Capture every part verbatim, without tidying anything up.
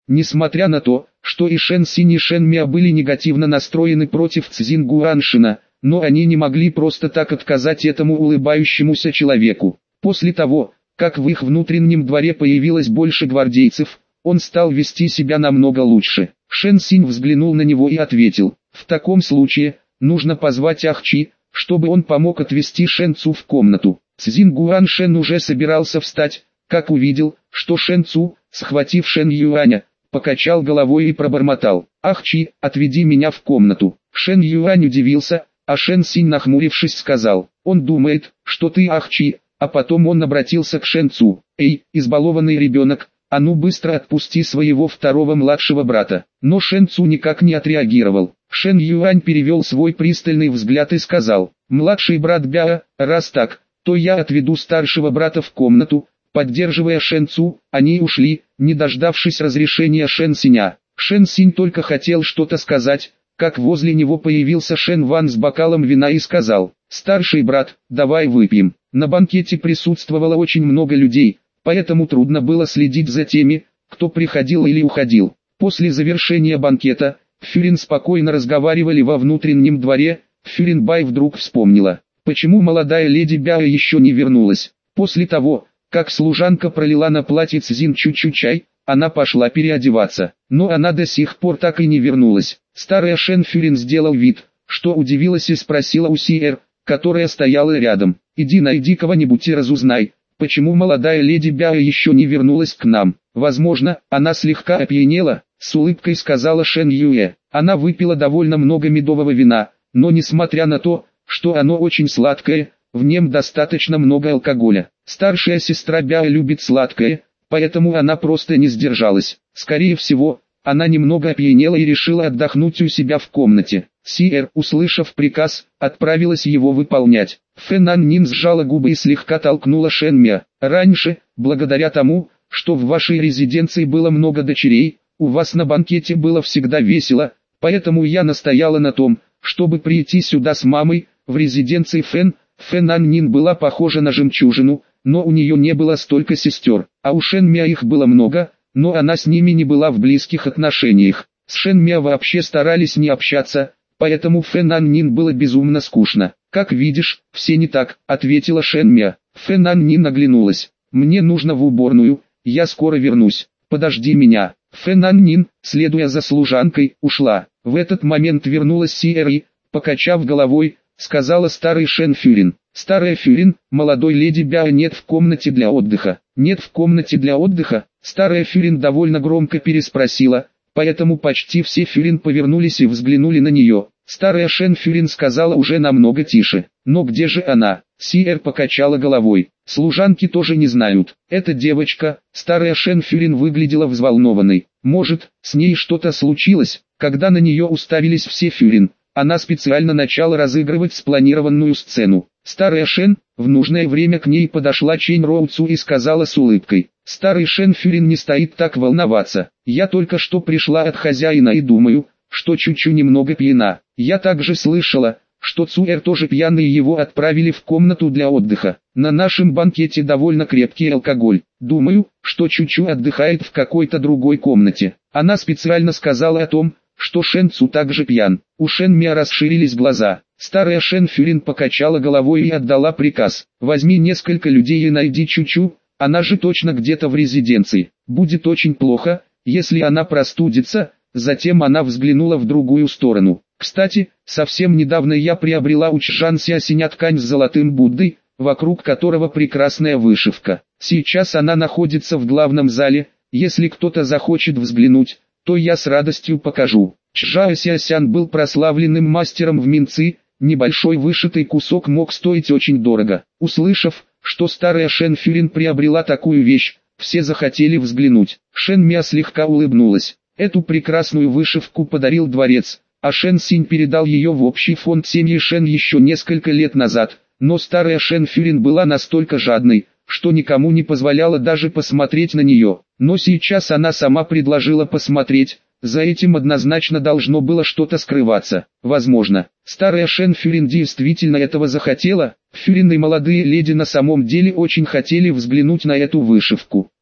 Несмотря на то, что и Шэн Синь и Шэн Миа были негативно настроены против Цзин Гуаншина, но они не могли просто так отказать этому улыбающемуся человеку. После того, как в их внутреннем дворе появилось больше гвардейцев, он стал вести себя намного лучше. Шэн Синь взглянул на него и ответил: «В таком случае, нужно позвать Ахчи, чтобы он помог отвести Шэн Цу в комнату». Цзин Гуаншин уже собирался встать, как увидел, что Шэн Цу, схватив Шэн Юаня, покачал головой и пробормотал: «Ахчи, отведи меня в комнату». Шэн Юань удивился, а Шэн Синь, нахмурившись, сказал: «Он думает, что ты Ахчи», а потом он обратился к Шэн Цу: «Эй, избалованный ребенок, а ну быстро отпусти своего второго младшего брата». Но Шэн Цу никак не отреагировал. Шэн Юань перевел свой пристальный взгляд и сказал: «Младший брат Бяо, раз так, то я отведу старшего брата в комнату». Поддерживая Шэн Цу, они ушли, не дождавшись разрешения Шэн Синя. Шэн Синь только хотел что-то сказать, как возле него появился Шэн Ван с бокалом вина и сказал: «Старший брат, давай выпьем». На банкете присутствовало очень много людей, поэтому трудно было следить за теми, кто приходил или уходил. После завершения банкета, Фюрин спокойно разговаривали во внутреннем дворе. Фюрин Бай вдруг вспомнила, почему молодая леди Бяо еще не вернулась. После того, как служанка пролила на платье Цзин Чучу чай, она пошла переодеваться, но она до сих пор так и не вернулась. Старая Шэн Фюрин сделал вид, что удивилась и спросила у Сиэр, которая стояла рядом: «Иди найди кого-нибудь и разузнай, почему молодая леди Бяо еще не вернулась к нам». «Возможно, она слегка опьянела», — с улыбкой сказала Шэн Юэ. Она выпила довольно много медового вина, но несмотря на то, что оно очень сладкое, в нем достаточно много алкоголя. Старшая сестра Бяо любит сладкое, поэтому она просто не сдержалась. Скорее всего, она немного опьянела и решила отдохнуть у себя в комнате. Сиэр, услышав приказ, отправилась его выполнять. Фэнан Нин сжала губы и слегка толкнула Шэн Миа. «Раньше, благодаря тому, что в вашей резиденции было много дочерей, у вас на банкете было всегда весело, поэтому я настояла на том, чтобы прийти сюда с мамой, в резиденции Фэн». Фэнан Нин была похожа на жемчужину, но у нее не было столько сестер, а у Шэн Миа их было много, но она с ними не была в близких отношениях. С Шэн Миа вообще старались не общаться, поэтому Фэнан Нин было безумно скучно. «Как видишь, все не так», — ответила Шэн Миа. Фэнан Нин оглянулась. «Мне нужно в уборную, я скоро вернусь, подожди меня». Фэнан Нин, следуя за служанкой, ушла. В этот момент вернулась Сиэр и, покачав головой, сказала старый Шэн Фюрин: «Старая Фюрин, молодой леди Бяо нет в комнате для отдыха». «Нет в комнате для отдыха?» Старая Фюрин довольно громко переспросила, поэтому почти все Фюрин повернулись и взглянули на нее. Старая Шэн Фюрин сказала уже намного тише: «Но где же она?» Сиэр покачала головой. «Служанки тоже не знают. Эта девочка», старая Шэн Фюрин выглядела взволнованной. «Может, с ней что-то случилось?» Когда на нее уставились все Фюрин, она специально начала разыгрывать спланированную сцену. Старая Шэн, в нужное время к ней подошла Чэнь Роу Цу и сказала с улыбкой: «Старый Шэн Фюрин не стоит так волноваться. Я только что пришла от хозяина и думаю, что Чучу немного пьяна. Я также слышала, что Цуэр тоже пьяный, и его отправили в комнату для отдыха. На нашем банкете довольно крепкий алкоголь. Думаю, что Чучу отдыхает в какой-то другой комнате». Она специально сказала о том, что Шэн Цу также пьян. У Шэн Миа расширились глаза. Старая Шэн Фюрин покачала головой и отдала приказ: «Возьми несколько людей и найди Чучу, она же точно где-то в резиденции. Будет очень плохо, если она простудится». Затем она взглянула в другую сторону. «Кстати, совсем недавно я приобрела у Чжан Сясиня ткань с золотым Буддой, вокруг которого прекрасная вышивка. Сейчас она находится в главном зале, если кто-то захочет взглянуть, то я с радостью покажу». Чжао Сясян был прославленным мастером в минцы, небольшой вышитый кусок мог стоить очень дорого. Услышав, что старая Шэн Фюрин приобрела такую вещь, все захотели взглянуть. Шэн Миа слегка улыбнулась. Эту прекрасную вышивку подарил дворец, а Шэн Синь передал ее в общий фонд семьи Шэн еще несколько лет назад, но старая Шэн Фюрин была настолько жадной, что никому не позволяла даже посмотреть на нее. Но сейчас она сама предложила посмотреть, за этим однозначно должно было что-то скрываться. Возможно, старая Шэн Фюрин действительно этого захотела. Фюрин и молодые леди на самом деле очень хотели взглянуть на эту вышивку.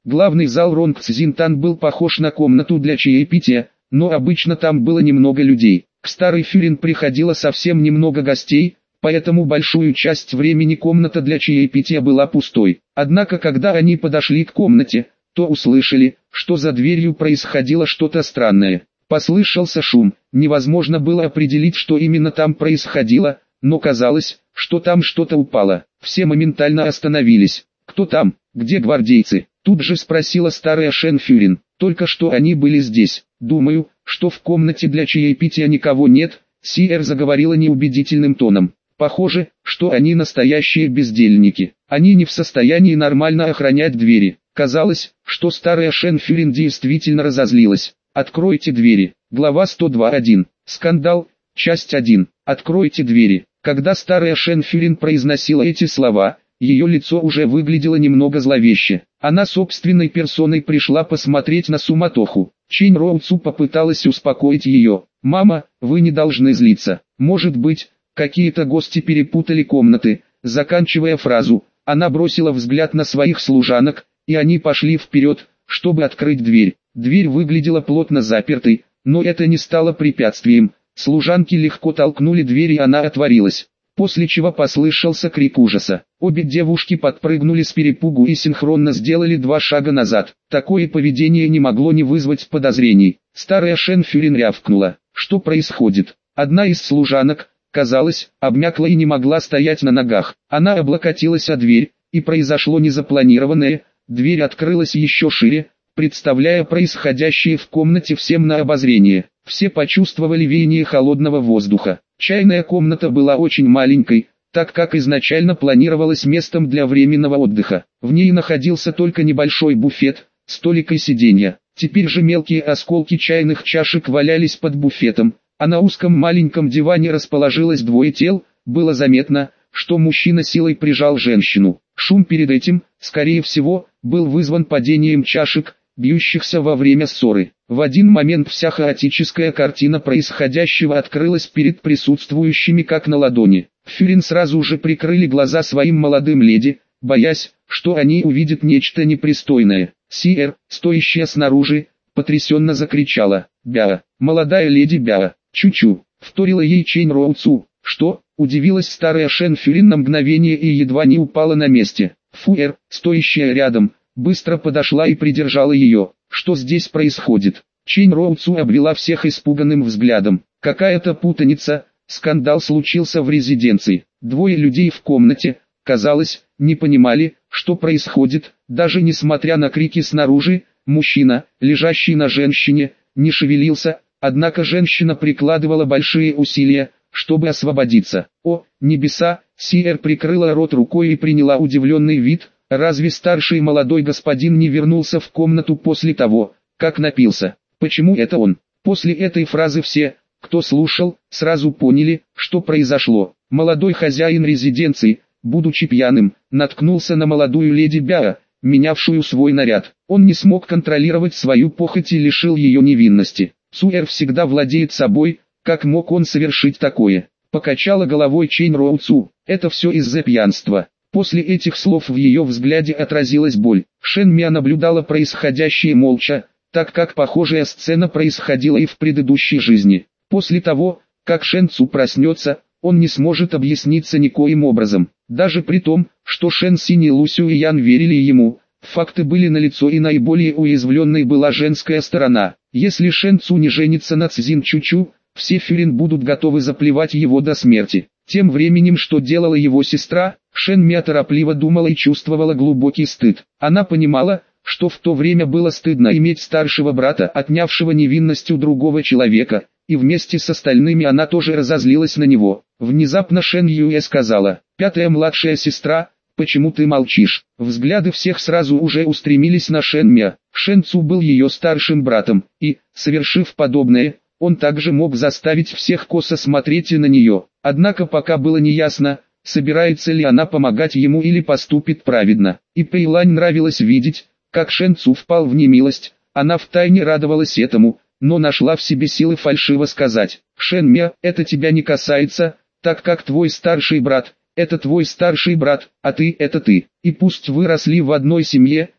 Главный зал Ронг Цзинтан был похож на комнату для чаепития, но обычно там было немного людей. К старой Фюрин приходило совсем немного гостей, поэтому большую часть времени комната для чаепития была пустой. Однако когда они подошли к комнате, то услышали, что за дверью происходило что-то странное. Послышался шум, невозможно было определить, что именно там происходило, но казалось, что там что-то упало. Все моментально остановились. «Кто там? Где гвардейцы?» Тут же спросила старая Шен Фюрин. «Только что они были здесь. Думаю, что в комнате для чаепития никого нет», Сиэр заговорила неубедительным тоном. «Похоже, что они настоящие бездельники. Они не в состоянии нормально охранять двери». Казалось, что старая Шен Фюрин действительно разозлилась. «Откройте двери». Глава сто два один. Скандал. Часть один. «Откройте двери». Когда старая Шен Фюрин произносила эти слова, ее лицо уже выглядело немного зловеще. Она собственной персоной пришла посмотреть на суматоху. Чэнь Роуцу попыталась успокоить ее. «Мама, вы не должны злиться. Может быть, какие-то гости перепутали комнаты». Заканчивая фразу, она бросила взгляд на своих служанок, и они пошли вперед, чтобы открыть дверь. Дверь выглядела плотно запертой, но это не стало препятствием. Служанки легко толкнули дверь, и она отворилась. После чего послышался крик ужаса. Обе девушки подпрыгнули с перепугу и синхронно сделали два шага назад. Такое поведение не могло не вызвать подозрений. Старая Шен Фюрин рявкнула. «Что происходит?» Одна из служанок, казалось, обмякла и не могла стоять на ногах. Она облокотилась о дверь, и произошло незапланированное. Дверь открылась еще шире, представляя происходящее в комнате всем на обозрение. Все почувствовали веяние холодного воздуха. Чайная комната была очень маленькой, так как изначально планировалась местом для временного отдыха. В ней находился только небольшой буфет, столик и сиденья. Теперь же мелкие осколки чайных чашек валялись под буфетом, а на узком маленьком диване расположилось двое тел. Было заметно, что мужчина силой прижал женщину. Шум перед этим, скорее всего, был вызван падением чашек, бьющихся во время ссоры. В один момент вся хаотическая картина происходящего открылась перед присутствующими как на ладони. Фюрин сразу же прикрыли глаза своим молодым леди, боясь, что они увидят нечто непристойное. Сиэр, стоящая снаружи, потрясенно закричала: «Бяа, молодая леди Бяа, чу-чу», вторила ей Чэнь Роуцу. «Что?» – удивилась старая Шен Фюрин на мгновение и едва не упала на месте. Фуэр, стоящая рядом, быстро подошла и придержала ее. «Что здесь происходит?» Чэнь Роуцу обвела всех испуганным взглядом. «Какая-то путаница, скандал случился в резиденции. Двое людей в комнате, казалось, не понимали, что происходит, даже несмотря на крики снаружи. Мужчина, лежащий на женщине, не шевелился, однако женщина прикладывала большие усилия, чтобы освободиться. О, небеса!» Сиэр прикрыла рот рукой и приняла удивленный вид. Разве старший молодой господин не вернулся в комнату после того, как напился? Почему это он? После этой фразы все, кто слушал, сразу поняли, что произошло. Молодой хозяин резиденции, будучи пьяным, наткнулся на молодую леди Бяа, менявшую свой наряд. Он не смог контролировать свою похоть и лишил ее невинности. Суэр всегда владеет собой, как мог он совершить такое? Покачала головой Чэнь Роуцу. Это все из-за пьянства. После этих слов в ее взгляде отразилась боль. Шен Мя наблюдала происходящее молча, так как похожая сцена происходила и в предыдущей жизни. После того, как Шен Цу проснется, он не сможет объясниться никоим образом. Даже при том, что Шен Синь и Лу Сю и Ян верили ему, факты были налицо, и наиболее уязвленной была женская сторона. Если Шен Цу не женится на Цзин Чучу, все Фюрин будут готовы заплевать его до смерти. Тем временем, что делала его сестра, Шен Мя торопливо думала и чувствовала глубокий стыд. Она понимала, что в то время было стыдно иметь старшего брата, отнявшего невинность у другого человека, и вместе с остальными она тоже разозлилась на него. Внезапно Шен Юэ сказала: «Пятая младшая сестра, почему ты молчишь?» Взгляды всех сразу уже устремились на Шен Мя. Шен Цу был ее старшим братом, и, совершив подобное, он также мог заставить всех косо смотреть и на нее. Однако пока было неясно, собирается ли она помогать ему или поступит праведно. И Пэйлань нравилось видеть, как Шен Цу впал в немилость. Она втайне радовалась этому, но нашла в себе силы фальшиво сказать: «Шен Мя, это тебя не касается, так как твой старший брат, это твой старший брат, а ты это ты. И пусть вы росли в одной семье,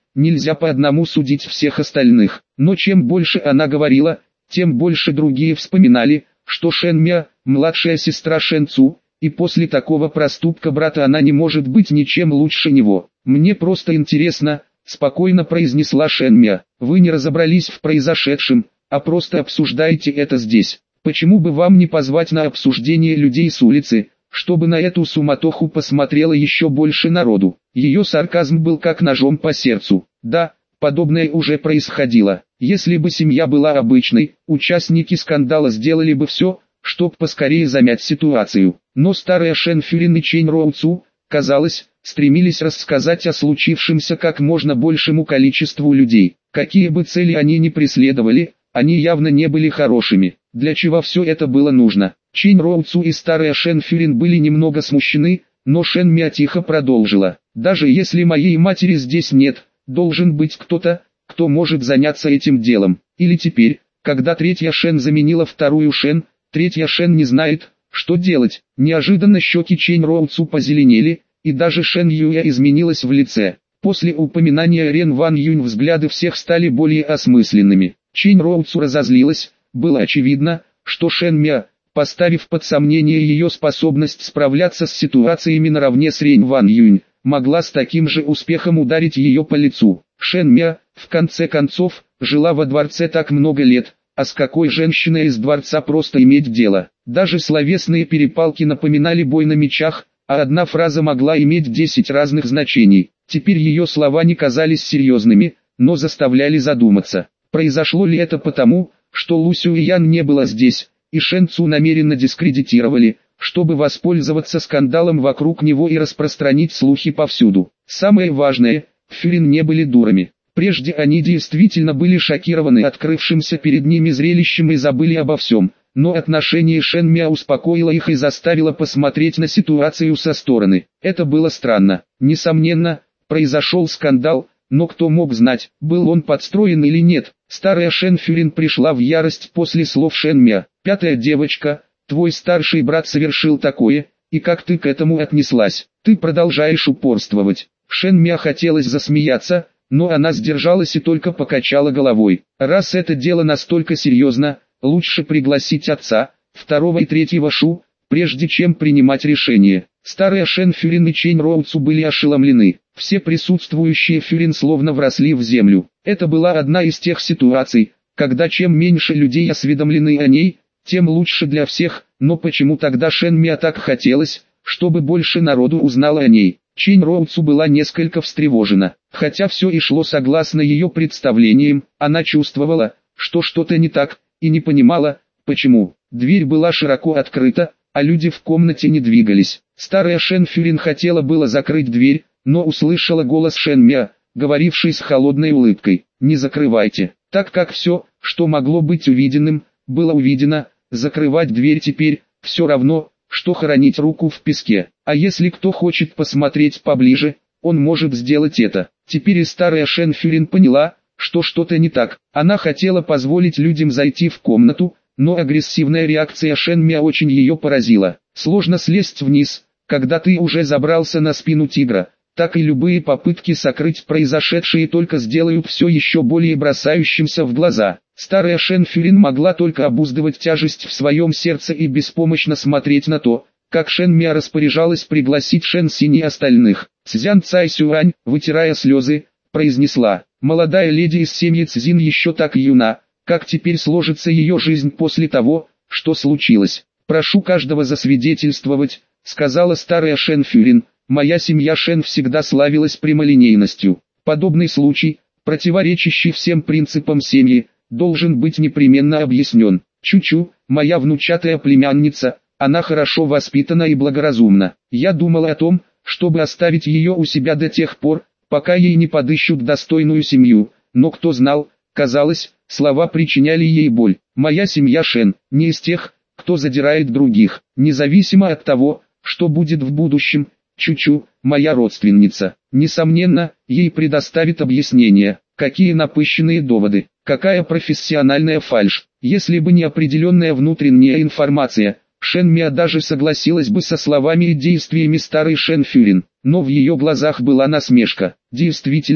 нельзя по одному судить всех остальных. Но чем больше она говорила, тем больше другие вспоминали, что Шэн Мя – младшая сестра Шэн Цу, и после такого проступка брата она не может быть ничем лучше него. «Мне просто интересно», – спокойно произнесла Шэн Мя. «Вы не разобрались в произошедшем, а просто обсуждаете это здесь. Почему бы вам не позвать на обсуждение людей с улицы, чтобы на эту суматоху посмотрело еще больше народу?» Ее сарказм был как ножом по сердцу. Да, подобное уже происходило. Если бы семья была обычной, участники скандала сделали бы все, чтобы поскорее замять ситуацию. Но старая Шэн Фюрин и Чэнь Роу Цу, казалось, стремились рассказать о случившемся как можно большему количеству людей. Какие бы цели они ни преследовали, они явно не были хорошими. Для чего все это было нужно? Чэнь Роу Цу и старая Шэн Фюрин были немного смущены, но Шэн Мя тихо продолжила. «Даже если моей матери здесь нет, должен быть кто-то, кто может заняться этим делом. Или теперь, когда третья Шэн заменила вторую Шэн, третья Шэн не знает, что делать». Неожиданно щеки Чэнь Роу Цу позеленели, и даже Шэн Юя изменилась в лице. После упоминания Рен Ван Юнь взгляды всех стали более осмысленными. Чэнь Роу Цу разозлилась. Было очевидно, что Шэн Мя, поставив под сомнение ее способность справляться с ситуациями наравне с Рен Ван Юнь, могла с таким же успехом ударить ее по лицу. Шэн Мя, в конце концов, жила во дворце так много лет, а с какой женщиной из дворца просто иметь дело? Даже словесные перепалки напоминали бой на мечах, а одна фраза могла иметь десять разных значений. Теперь ее слова не казались серьезными, но заставляли задуматься. Произошло ли это потому, что Лу Сюэян не было здесь, и Шэн Цу намеренно дискредитировали, чтобы воспользоваться скандалом вокруг него и распространить слухи повсюду? Самое важное, Фюрин не были дурами. Прежде они действительно были шокированы открывшимся перед ними зрелищем и забыли обо всем, но отношение Шэн Мя успокоило их и заставило посмотреть на ситуацию со стороны. Это было странно. Несомненно, произошел скандал, но кто мог знать, был он подстроен или нет. Старая Шэн Фюрин пришла в ярость после слов Шэн Мя. «Пятая девочка, твой старший брат совершил такое, и как ты к этому отнеслась? Ты продолжаешь упорствовать». Шэн Мя хотелось засмеяться, но она сдержалась и только покачала головой. «Раз это дело настолько серьезно, лучше пригласить отца, второго и третьего Шу, прежде чем принимать решение». Старая Шэн Фюрин и Чэнь Роу Цу были ошеломлены. Все присутствующие Фюрин словно вросли в землю. Это была одна из тех ситуаций, когда чем меньше людей осведомлены о ней, тем лучше для всех, но почему тогда Шэн Мя так хотелось, чтобы больше народу узнало о ней? Чэнь Роу Цу была несколько встревожена. Хотя все и шло согласно ее представлениям, она чувствовала, что что-то не так, и не понимала, почему. Дверь была широко открыта, а люди в комнате не двигались. Старая Шэн Фюрин хотела было закрыть дверь, но услышала голос Шэн Мя, говоривший с холодной улыбкой. «Не закрывайте». Так как все, что могло быть увиденным, было увидено, закрывать дверь теперь, все равно, что хоронить руку в песке. А если кто хочет посмотреть поближе, он может сделать это. Теперь и старая Шэн Фюрин поняла, что что-то не так. Она хотела позволить людям зайти в комнату, но агрессивная реакция Шэн Мя очень ее поразила. Сложно слезть вниз, когда ты уже забрался на спину тигра, так и любые попытки сокрыть произошедшее только сделают все еще более бросающимся в глаза. Старая Шэн Фюрин могла только обуздывать тяжесть в своем сердце и беспомощно смотреть на то, как Шэн Мя распоряжалась пригласить Шэн Синь и остальных. Цзян Цай Сюань, вытирая слезы, произнесла: «Молодая леди из семьи Цзин еще так юна, как теперь сложится ее жизнь после того, что случилось. Прошу каждого засвидетельствовать», — сказала старая Шэн Фюрин. «Моя семья Шэн всегда славилась прямолинейностью. Подобный случай, противоречащий всем принципам семьи, должен быть непременно объяснен. Чу-чу, моя внучатая племянница, она хорошо воспитана и благоразумна. Я думала о том, чтобы оставить ее у себя до тех пор, пока ей не подыщут достойную семью, но кто знал, казалось, слова причиняли ей боль. Моя семья Шэн, не из тех, кто задирает других, независимо от того, что будет в будущем. Чу-чу, моя родственница, несомненно, ей предоставит объяснение. Какие напыщенные доводы, какая профессиональная фальшь. Если бы не определенная внутренняя информация, Шэн Мя даже согласилась бы со словами и действиями старой Шэн Фюрин, но в ее глазах была насмешка. Действительно,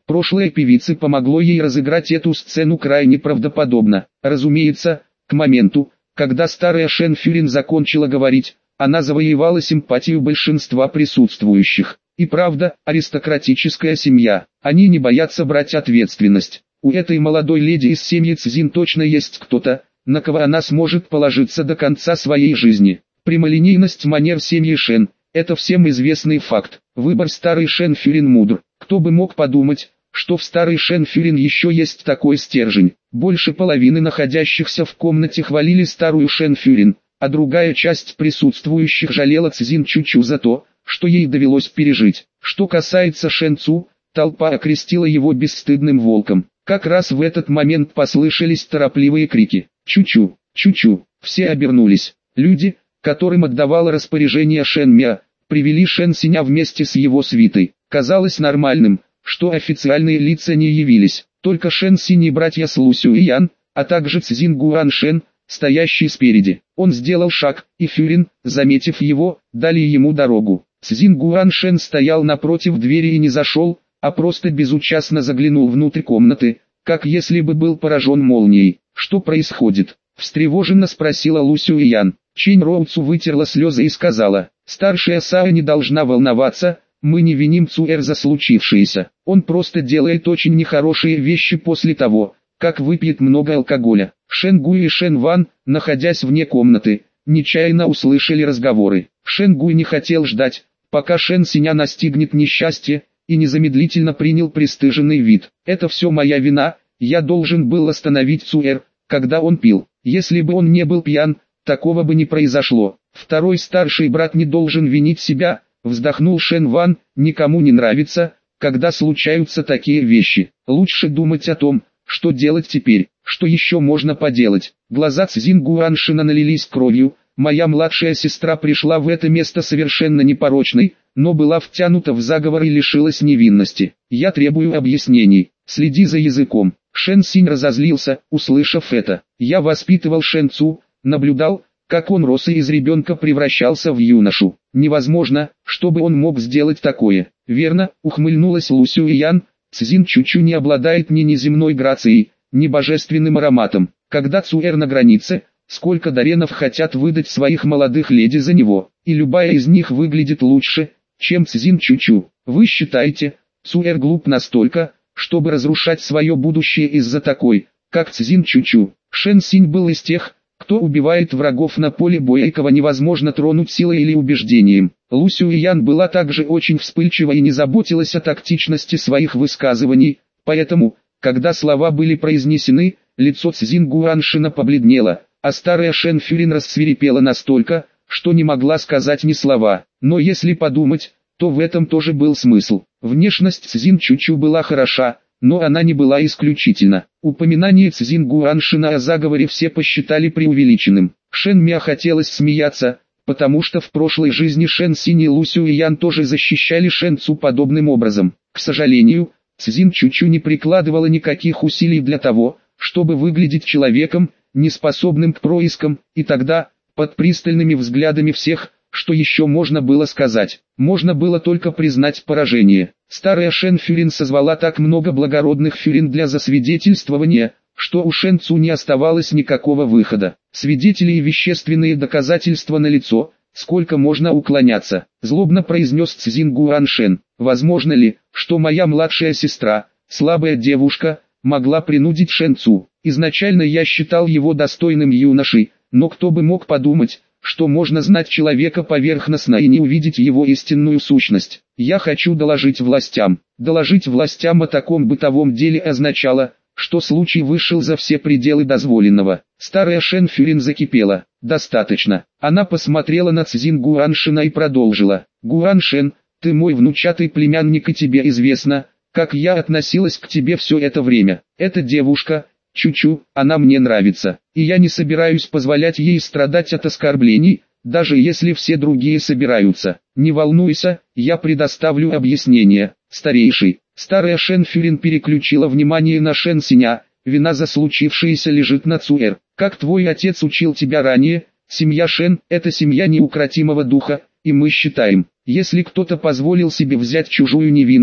Прошлое певицы помогло ей разыграть эту сцену крайне правдоподобно. Разумеется, к моменту, когда старая Шен Фюрин закончила говорить, она завоевала симпатию большинства присутствующих. И правда, аристократическая семья, они не боятся брать ответственность. У этой молодой леди из семьи Цзин точно есть кто-то, на кого она сможет положиться до конца своей жизни. Прямолинейность манер семьи Шен – это всем известный факт. Выбор старой Шен Фюрин мудр. Кто бы мог подумать, что в старой Шен Фюрин еще есть такой стержень. Больше половины находящихся в комнате хвалили старую Шен Фюрин, а другая часть присутствующих жалела Цзин Чучу за то, что ей довелось пережить. Что касается Шен Цу, толпа окрестила его бесстыдным волком. Как раз в этот момент послышались торопливые крики. «Чучу! Чучу!» Все обернулись. Люди, которым отдавала распоряжение Шен Мя, привели Шен Синя вместе с его свитой. Казалось нормальным, что официальные лица не явились. Только Шен Синь и братья Слу Сю и Ян, а также Цзин Гуан Шен, стоящий спереди. Он сделал шаг, и Фюрин, заметив его, дали ему дорогу. Цзин Гуан Шен стоял напротив двери и не зашел, а просто безучастно заглянул внутрь комнаты, как если бы был поражен молнией. «Что происходит?» – встревоженно спросила Лу Сю и Ян. Чинь Роуцу вытерла слезы и сказала: «Старшая Сао не должна волноваться, мы не виним Цуэр за случившееся. Он просто делает очень нехорошие вещи после того, как выпьет много алкоголя». Шен Гуй и Шен Ван, находясь вне комнаты, нечаянно услышали разговоры. Шен Гуй не хотел ждать, пока Шен Синя настигнет несчастье, и незамедлительно принял пристыженный вид. «Это все моя вина, я должен был остановить Цуэр, когда он пил. Если бы он не был пьян, такого бы не произошло. Второй старший брат не должен винить себя», вздохнул Шен Ван. «Никому не нравится, когда случаются такие вещи. Лучше думать о том, что делать теперь, что еще можно поделать». Глаза Цзин Гуаншина налились кровью. «Моя младшая сестра пришла в это место совершенно непорочной, но была втянута в заговор и лишилась невинности. Я требую объяснений. Следи за языком». Шен Синь разозлился, услышав это. «Я воспитывал Шен Цу, наблюдал, как он рос и из ребенка превращался в юношу. Невозможно, чтобы он мог сделать такое». «Верно», ухмыльнулась Лу Сю и Ян. «Цзин Чучу не обладает ни неземной грацией, ни божественным ароматом. Когда Цуэр на границе, сколько даренов хотят выдать своих молодых леди за него, и любая из них выглядит лучше, чем Цзин Чучу. Вы считаете, Цуэр глуп настолько, чтобы разрушать свое будущее из-за такой, как Цзин Чучу?» Шен Синь был из тех, кто убивает врагов на поле боя и кого невозможно тронуть силой или убеждением. Лу Сю и Ян была также очень вспыльчива и не заботилась о тактичности своих высказываний, поэтому, когда слова были произнесены, лицо Цзин Гуаншина побледнело, а старая Шен Фюрин рассвирепела настолько, что не могла сказать ни слова. Но если подумать, то в этом тоже был смысл. Внешность Цзин Чучу была хороша, но она не была исключительна. Упоминание Цзин Гуаншина о заговоре все посчитали преувеличенным. Шен Мя хотелось смеяться, потому что в прошлой жизни Шен Синь и Лу Сю и Ян тоже защищали Шен Цу подобным образом. К сожалению, Цзин Чучу не прикладывала никаких усилий для того, чтобы выглядеть человеком, неспособным к проискам, и тогда, под пристальными взглядами всех, что еще можно было сказать? Можно было только признать поражение. Старая Шен Фюрин созвала так много благородных Фюрин для засвидетельствования, что у Шен Цу не оставалось никакого выхода. Свидетели и вещественные доказательства налицо, сколько можно уклоняться. Злобно произнес Цзин Гуаншен. «Возможно ли, что моя младшая сестра, слабая девушка, могла принудить Шен Цу? Изначально я считал его достойным юношей, но кто бы мог подумать, что можно знать человека поверхностно и не увидеть его истинную сущность. Я хочу доложить властям». Доложить властям о таком бытовом деле означало, что случай вышел за все пределы дозволенного. Старая Шен Фюрин закипела. «Достаточно». Она посмотрела на Цзин Гуаншина и продолжила. «Гуаншен, ты мой внучатый племянник, и тебе известно, как я относилась к тебе все это время. Эта девушка, Чучу, она мне нравится, и я не собираюсь позволять ей страдать от оскорблений, даже если все другие собираются. Не волнуйся, я предоставлю объяснение, старейший». Старая Шен Фюрин переключила внимание на Шен Синя. «Вина за случившееся лежит на Цуэр. Как твой отец учил тебя ранее, семья Шен – это семья неукротимого духа, и мы считаем, если кто-то позволил себе взять чужую невинность,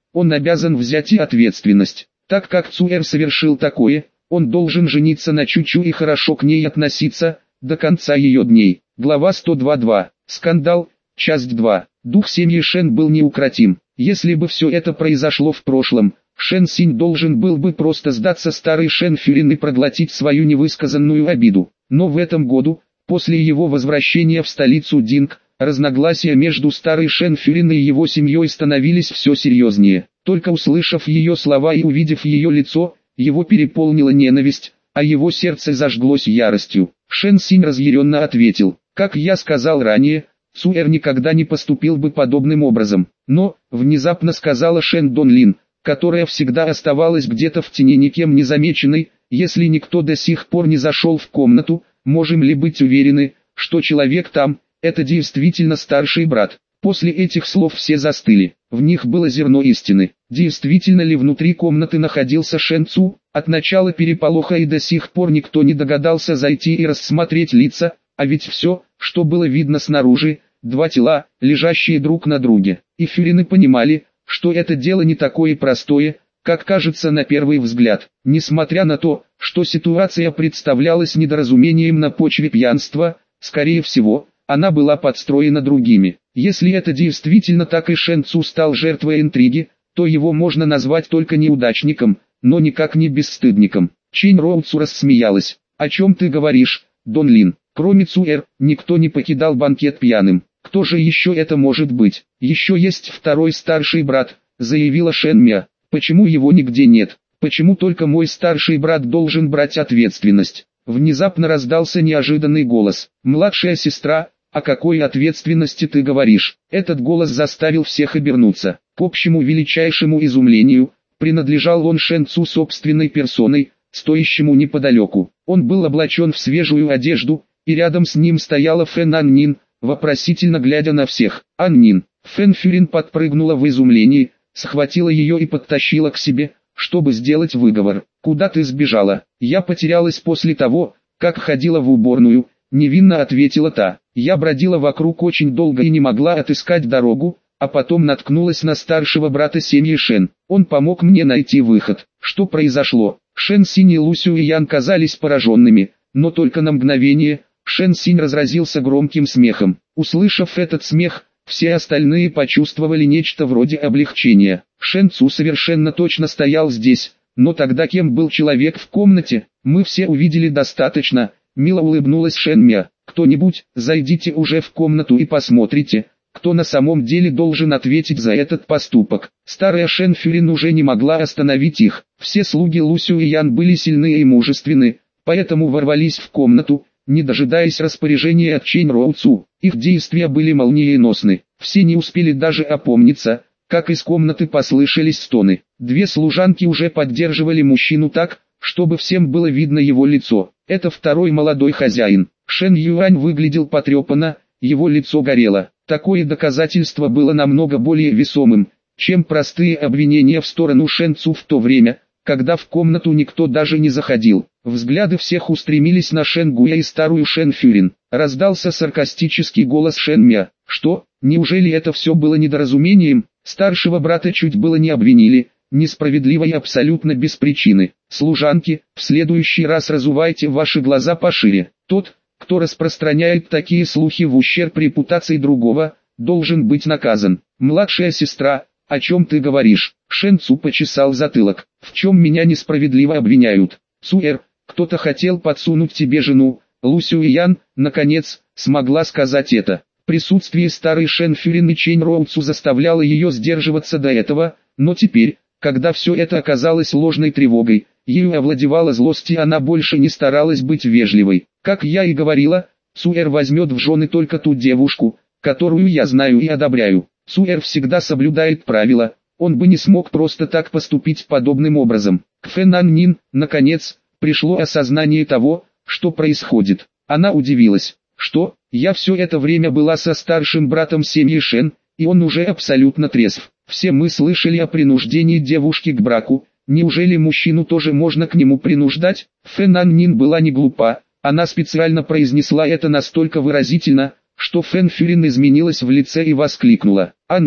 он обязан взять и ответственность. Так как Цуэр совершил такое, он должен жениться на Чучу и хорошо к ней относиться, до конца ее дней. Глава сто двадцать два. Скандал, часть два. Дух семьи Шен был неукротим. Если бы все это произошло в прошлом, Шен Синь должен был бы просто сдаться старой Шен Фюрин и проглотить свою невысказанную обиду. Но в этом году, после его возвращения в столицу Динг, разногласия между старой Шен Фюрин и его семьей становились все серьезнее. Только услышав ее слова и увидев ее лицо, его переполнила ненависть, а его сердце зажглось яростью. Шен Синь разъяренно ответил: «Как я сказал ранее, Цуэр никогда не поступил бы подобным образом». «Но», — внезапно сказала Шен Донлин, которая всегда оставалась где-то в тени никем не замеченной, «если никто до сих пор не зашел в комнату, можем ли быть уверены, что человек там, это действительно старший брат?» После этих слов все застыли. В них было зерно истины. Действительно ли внутри комнаты находился Шен Цу? От начала переполоха и до сих пор никто не догадался зайти и рассмотреть лица, а ведь все, что было видно снаружи, два тела, лежащие друг на друге. И Фюрины понимали, что это дело не такое простое, как кажется на первый взгляд. Несмотря на то, что ситуация представлялась недоразумением на почве пьянства, скорее всего, она была подстроена другими. Если это действительно так и Шен Цу стал жертвой интриги, то его можно назвать только неудачником, но никак не бесстыдником. Чэнь Роуцу рассмеялась. «О чем ты говоришь, Дон Лин? Кроме Цуэр, никто не покидал банкет пьяным. Кто же еще это может быть? Еще есть второй старший брат», — заявила Шен Мя. «Почему его нигде нет? Почему только мой старший брат должен брать ответственность?» Внезапно раздался неожиданный голос. «Младшая сестра, о какой ответственности ты говоришь?» Этот голос заставил всех обернуться. К общему величайшему изумлению, принадлежал он Шен Цу собственной персоной, стоящему неподалеку. Он был облачен в свежую одежду, и рядом с ним стояла Фэн Аннин, вопросительно глядя на всех. «Аннин!» Фэн Фюрин подпрыгнула в изумлении, схватила ее и подтащила к себе, чтобы сделать выговор. «Куда ты сбежала?» «Я потерялась после того, как ходила в уборную», — невинно ответила та. «Я бродила вокруг очень долго и не могла отыскать дорогу, а потом наткнулась на старшего брата семьи Шен. Он помог мне найти выход». Что произошло? Шен Синь и Лу Сюэян казались пораженными, но только на мгновение. Шен Синь разразился громким смехом. Услышав этот смех, все остальные почувствовали нечто вроде облегчения. Шен Цу совершенно точно стоял здесь, но тогда кем был человек в комнате, мы все увидели достаточно. Мило улыбнулась Шен Мя. «Кто-нибудь, зайдите уже в комнату и посмотрите, кто на самом деле должен ответить за этот поступок». Старая Шен Фюрин уже не могла остановить их. Все слуги Лу Сюэян были сильны и мужественны, поэтому ворвались в комнату, не дожидаясь распоряжения от Чэнь Роуцу. Их действия были молниеносны. Все не успели даже опомниться, как из комнаты послышались стоны. Две служанки уже поддерживали мужчину так, чтобы всем было видно его лицо. Это второй молодой хозяин. Шен Юань выглядел потрепанно, его лицо горело. Такое доказательство было намного более весомым, чем простые обвинения в сторону Шен Цу в то время, когда в комнату никто даже не заходил. Взгляды всех устремились на Шен Гуя и старую Шен Фюрин. Раздался саркастический голос Шен Мя. «Что, неужели это все было недоразумением? Старшего брата чуть было не обвинили, несправедливо и абсолютно без причины. Служанки, в следующий раз разувайте ваши глаза пошире. Тот, кто распространяет такие слухи в ущерб репутации другого, должен быть наказан. Младшая сестра, о чем ты говоришь?» Шен Цу почесал затылок. «В чем меня несправедливо обвиняют? Цуэр, кто-то хотел подсунуть тебе жену». Лу Сюэян, наконец, смогла сказать это. Присутствие старой Шен Фюрин и Чэнь Роуцу заставляло ее сдерживаться до этого, но теперь, когда все это оказалось ложной тревогой, ею овладевала злость, и она больше не старалась быть вежливой. «Как я и говорила, Цуэр возьмет в жены только ту девушку, которую я знаю и одобряю. Цуэр всегда соблюдает правила, он бы не смог просто так поступить подобным образом». К Фэн Аннин, наконец, пришло осознание того, что происходит. Она удивилась. «Что, я все это время была со старшим братом семьи Шен, и он уже абсолютно трезв. Все мы слышали о принуждении девушки к браку, неужели мужчину тоже можно к нему принуждать?» Фэн Аннин была не глупа, она специально произнесла это настолько выразительно, что Фэн Фюрин изменилась в лице и воскликнула. «Аннин,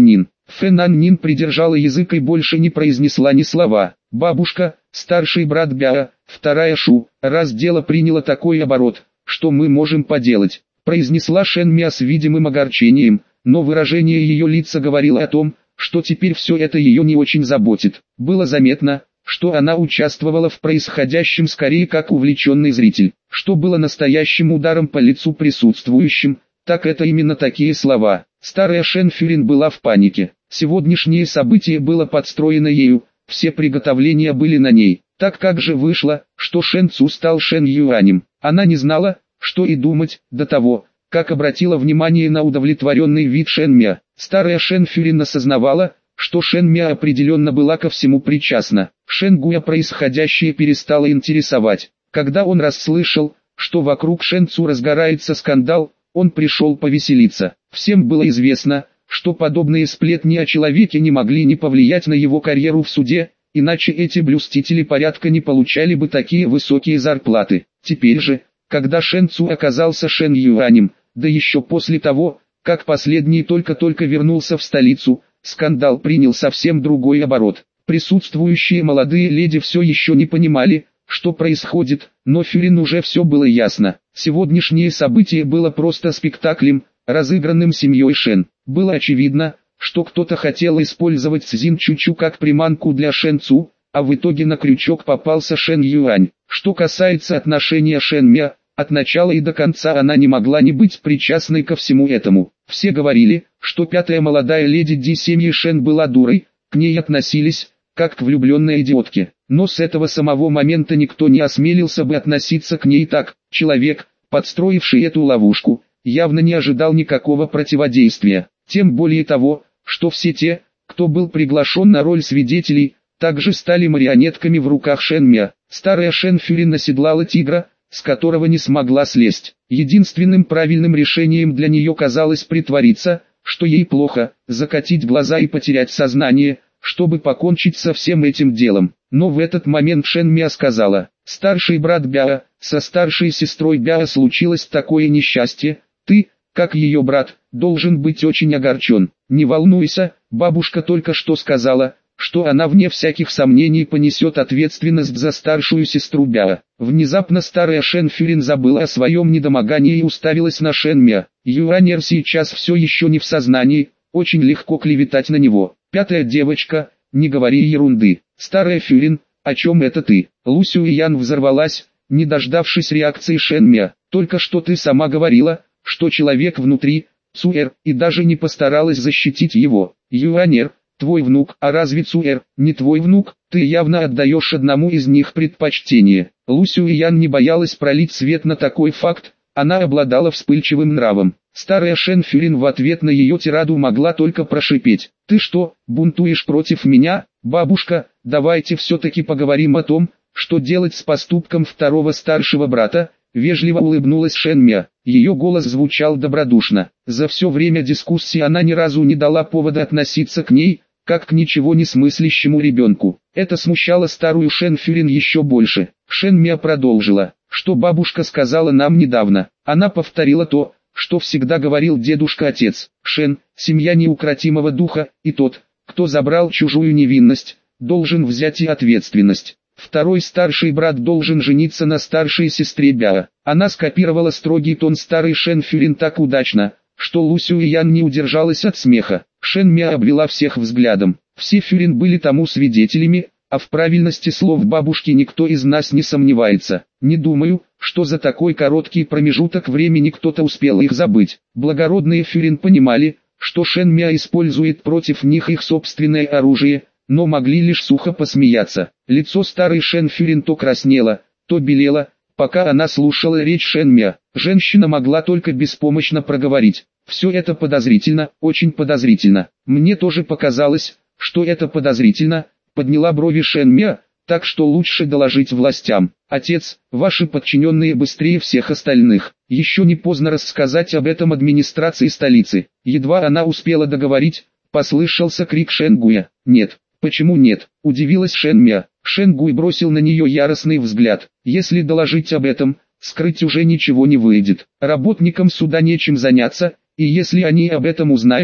Фэн Аннин придержала язык и больше не произнесла ни слова. «Бабушка, старший брат Бяа, вторая Шу, раз дело приняло такой оборот, что мы можем поделать?» произнесла Шэн Мя с видимым огорчением, но выражение ее лица говорило о том, что теперь все это ее не очень заботит. Было заметно, что она участвовала в происходящем скорее как увлеченный зритель. Что было настоящим ударом по лицу присутствующим, так это именно такие слова. Старая Шэн Фюрин была в панике. Сегодняшнее событие было подстроено ею, все приготовления были на ней. Так как же вышло, что Шэн Цу стал Шэн Юанем? Она не знала, что и думать, до того, как обратила внимание на удовлетворенный вид Шэн Мя. Старая Шэн Фюрин осознавала, что Шэн Мя определенно была ко всему причастна. Шэн Гуя происходящее перестало интересовать. Когда он расслышал, что вокруг Шэн Цу разгорается скандал, он пришел повеселиться. Всем было известно, что подобные сплетни о человеке не могли не повлиять на его карьеру в суде, иначе эти блюстители порядка не получали бы такие высокие зарплаты. Теперь же, когда Шэн Цу оказался Шэн Юанем, да еще после того, как последний только-только вернулся в столицу, скандал принял совсем другой оборот. Присутствующие молодые леди все еще не понимали, что происходит, но Фюрин уже все было ясно. Сегодняшнее событие было просто спектаклем, разыгранным семьей Шэн. Было очевидно, что кто-то хотел использовать Цзин Чучу как приманку для Шэн Цу, а в итоге на крючок попался Шэн Юань. Что касается отношения Шэн Мя, от начала и до конца она не могла не быть причастной ко всему этому. Все говорили, что пятая молодая леди Ди семьи Шэн была дурой, к ней относились, как к влюбленной идиотке. Но с этого самого момента никто не осмелился бы относиться к ней так. Человек, подстроивший эту ловушку, явно не ожидал никакого противодействия. Тем более того, что все те, кто был приглашен на роль свидетелей, также стали марионетками в руках Шэн Мя. Старая Шэн Фюрин оседлала тигра, с которого не смогла слезть. Единственным правильным решением для нее казалось притвориться, что ей плохо, закатить глаза и потерять сознание, чтобы покончить со всем этим делом. Но в этот момент Шэн Мя сказала: «Старший брат Бяа, со старшей сестрой Бяа случилось такое несчастье, ты, как ее брат, должен быть очень огорчен. Не волнуйся, бабушка только что сказала, что она вне всяких сомнений понесет ответственность за старшую сестру Бяа». Внезапно старая Шэн Фюрин забыла о своем недомогании и уставилась на Шэн Мя. Юанер сейчас все еще не в сознании, очень легко клеветать на него. Пятая девочка, не говори ерунды. Старая Фюрин, о чем это ты? Лу Сюэян взорвалась, не дождавшись реакции Шэн Мя. Только что ты сама говорила, что человек внутри, Цуэр, и даже не постаралась защитить его. Юанер, твой внук, а разве Цуэр не твой внук? Ты явно отдаешь одному из них предпочтение. Лу Сюэян не боялась пролить свет на такой факт, она обладала вспыльчивым нравом. Старая Шэн Фюрин в ответ на ее тираду могла только прошипеть: «Ты что, бунтуешь против меня, бабушка? Давайте все-таки поговорим о том, что делать с поступком второго старшего брата». Вежливо улыбнулась Шэн Мя. Ее голос звучал добродушно. За все время дискуссии она ни разу не дала повода относиться к ней, как к ничего не смыслящему ребенку. Это смущало старую Шэн Фюрин еще больше. Шэн Мя продолжила: «Что бабушка сказала нам недавно?» Она повторила то, что всегда говорил дедушка-отец. Шэн, семья неукротимого духа, и тот, кто забрал чужую невинность, должен взять и ответственность. Второй старший брат должен жениться на старшей сестре Бяа. Она скопировала строгий тон старой Шэн Фюрин так удачно, что Лу Сюэян не удержалась от смеха. Шэн Мя обвела всех взглядом. Все Фюрин были тому свидетелями, а в правильности слов бабушки никто из нас не сомневается. Не думаю, что за такой короткий промежуток времени кто-то успел их забыть. Благородные Фюрин понимали, что Шэн Мя использует против них их собственное оружие, но могли лишь сухо посмеяться. Лицо старой Шэн Фюрин то краснело, то белело, пока она слушала речь Шэн Мя. Женщина могла только беспомощно проговорить: «Все это подозрительно, очень подозрительно». «Мне тоже показалось, что это подозрительно», — подняла брови Шэн Мя, «так что лучше доложить властям. Отец, ваши подчиненные быстрее всех остальных. Еще не поздно рассказать об этом администрации столицы». Едва она успела договорить, послышался крик Шэн Гуя. «Нет». «Почему нет?» – удивилась Шэн Мя. Шэн Гуй бросил на нее яростный взгляд. «Если доложить об этом, скрыть уже ничего не выйдет. Работникам суда нечем заняться, и если они об этом узнают,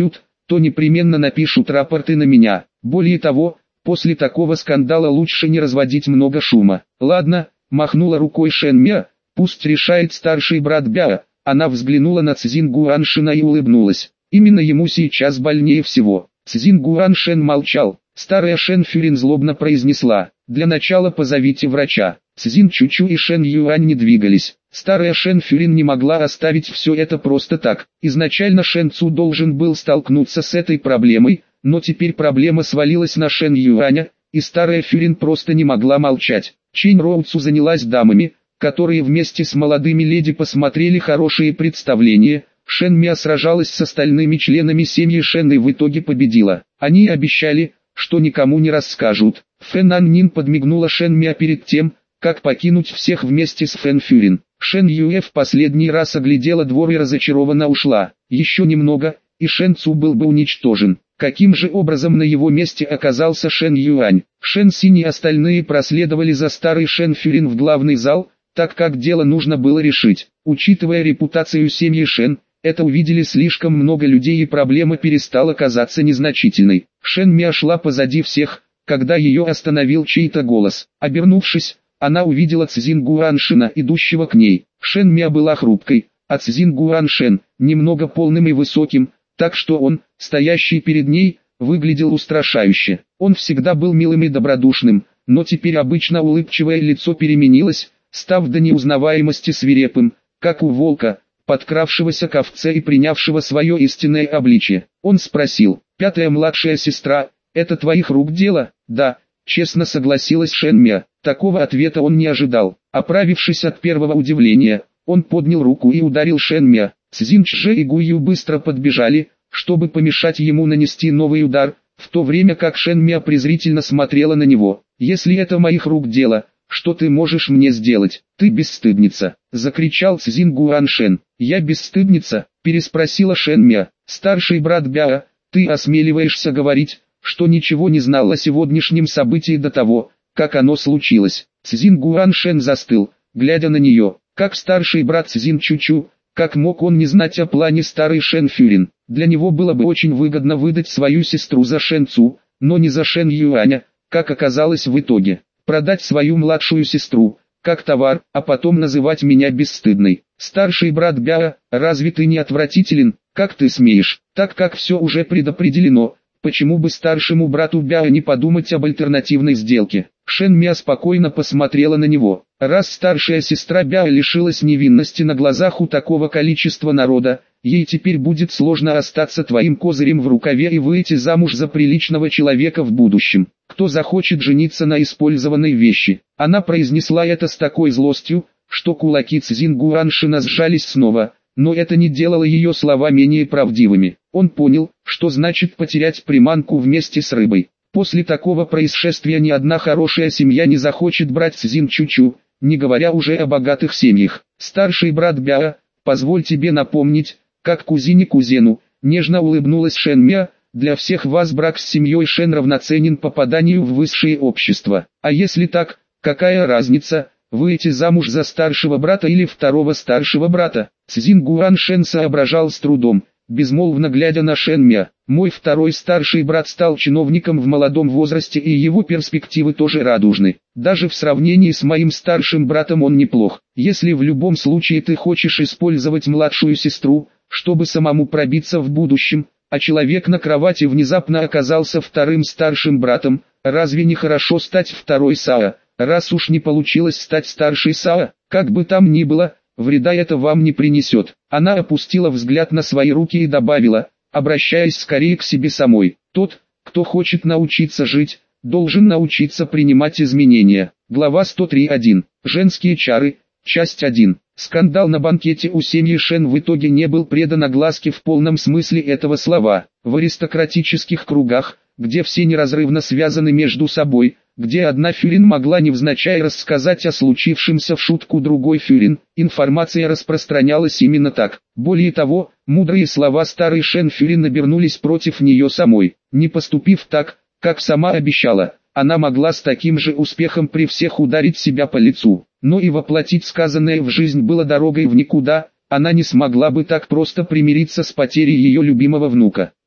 то непременно напишут рапорты на меня. Более того, после такого скандала лучше не разводить много шума. Ладно, махнула рукой Шэн Мя, пусть решает старший брат Бяо. Она взглянула на Цзин Гуаншина и улыбнулась. Именно ему сейчас больнее всего. Цзин Гуаншин молчал. Старая Шэн Фюрин злобно произнесла: «Для начала позовите врача». Цзин Чучу и Шэн Юань не двигались. Старая Шэн Фюрин не могла оставить все это просто так. Изначально Шэн Цу должен был столкнуться с этой проблемой, но теперь проблема свалилась на Шэн Юаня, и старая Фюрин просто не могла молчать. Чэнь Роуцу занялась дамами, которые вместе с молодыми леди посмотрели хорошие представления. Шэн Мя сражалась с остальными членами семьи Шэн и в итоге победила. Они обещали, что никому не расскажут. Фэн Аннин подмигнула Шэн Мя перед тем, как покинуть всех вместе с Фэн Фюрин. Шэн Юэ в последний раз оглядела двор и разочарованно ушла. Еще немного, и Шэн Цу был бы уничтожен. Каким же образом на его месте оказался Шэн Юань? Шэн Синь и остальные проследовали за старой Шэн Фюрин в главный зал, так как дело нужно было решить. Учитывая репутацию семьи Шэн, это увидели слишком много людей и проблема перестала казаться незначительной. Шэн Мя шла позади всех, когда ее остановил чей-то голос. Обернувшись, она увидела Цзин Гуаншина, идущего к ней. Шэн Мя была хрупкой, а Цзин Гуаншин немного полным и высоким, так что он, стоящий перед ней, выглядел устрашающе. Он всегда был милым и добродушным, но теперь обычно улыбчивое лицо переменилось, став до неузнаваемости свирепым, как у волка, подкравшегося к овце и принявшего свое истинное обличие. Он спросил: «Пятая младшая сестра, это твоих рук дело?» «Да», честно согласилась Шэн Мя. Такого ответа он не ожидал. Оправившись от первого удивления, он поднял руку и ударил Шэн Мя. Цзин Чжэ и Гую быстро подбежали, чтобы помешать ему нанести новый удар, в то время как Шэн Мя презрительно смотрела на него. «Если это моих рук дело, что ты можешь мне сделать? Ты бесстыдница!» — закричал Цзин Гуаншин. «Я бесстыдница?» — переспросила Шэн Мя. «Старший брат Бяо, ты осмеливаешься говорить, что ничего не знал о сегодняшнем событии до того, как оно случилось?» Цзин Гуаншин застыл, глядя на нее, как старший брат Цзин Чучу. Как мог он не знать о плане старой Шэн Фюрин? Для него было бы очень выгодно выдать свою сестру за Шэн Цу, но не за Шэн Юаня, как оказалось в итоге. Продать свою младшую сестру, как товар, а потом называть меня бесстыдной. Старший брат Бяо, разве ты не отвратителен? Как ты смеешь? Так как все уже предопределено, почему бы старшему брату Бяо не подумать об альтернативной сделке? Шэн Мя спокойно посмотрела на него. Раз старшая сестра Бяо лишилась невинности на глазах у такого количества народа, ей теперь будет сложно остаться твоим козырем в рукаве и выйти замуж за приличного человека в будущем. Кто захочет жениться на использованной вещи? Она произнесла это с такой злостью, что кулаки Цзин Гуаншина сжались снова, но это не делало ее слова менее правдивыми. Он понял, что значит потерять приманку вместе с рыбой. После такого происшествия ни одна хорошая семья не захочет брать Цзин Чучу, не говоря уже о богатых семьях. Старший брат Бяо, позволь тебе напомнить, как кузине кузену, нежно улыбнулась Шэн Мя, для всех вас брак с семьей Шэн равноценен попаданию в высшее общество. А если так, какая разница, выйти замуж за старшего брата или второго старшего брата? Цзин Гуаншин соображал с трудом, безмолвно глядя на Шэн Мя. Мой второй старший брат стал чиновником в молодом возрасте, и его перспективы тоже радужны. Даже в сравнении с моим старшим братом он неплох. Если в любом случае ты хочешь использовать младшую сестру, чтобы самому пробиться в будущем, а человек на кровати внезапно оказался вторым старшим братом, разве не хорошо стать второй Сао? Раз уж не получилось стать старшей Сао, как бы там ни было, вреда это вам не принесет. Она опустила взгляд на свои руки и добавила, обращаясь скорее к себе самой: тот, кто хочет научиться жить, должен научиться принимать изменения. Глава сто три точка один. Женские чары. Часть один. Скандал на банкете у семьи Шэн в итоге не был предан огласке в полном смысле этого слова. В аристократических кругах, где все неразрывно связаны между собой, где одна Фюрин могла невзначай рассказать о случившемся в шутку другой Фюрин, информация распространялась именно так. Более того, мудрые слова старой Шэн Фюрин обернулись против нее самой. Не поступив так, как сама обещала, она могла с таким же успехом при всех ударить себя по лицу. Но и воплотить сказанное в жизнь было дорогой в никуда, она не смогла бы так просто примириться с потерей ее любимого внука.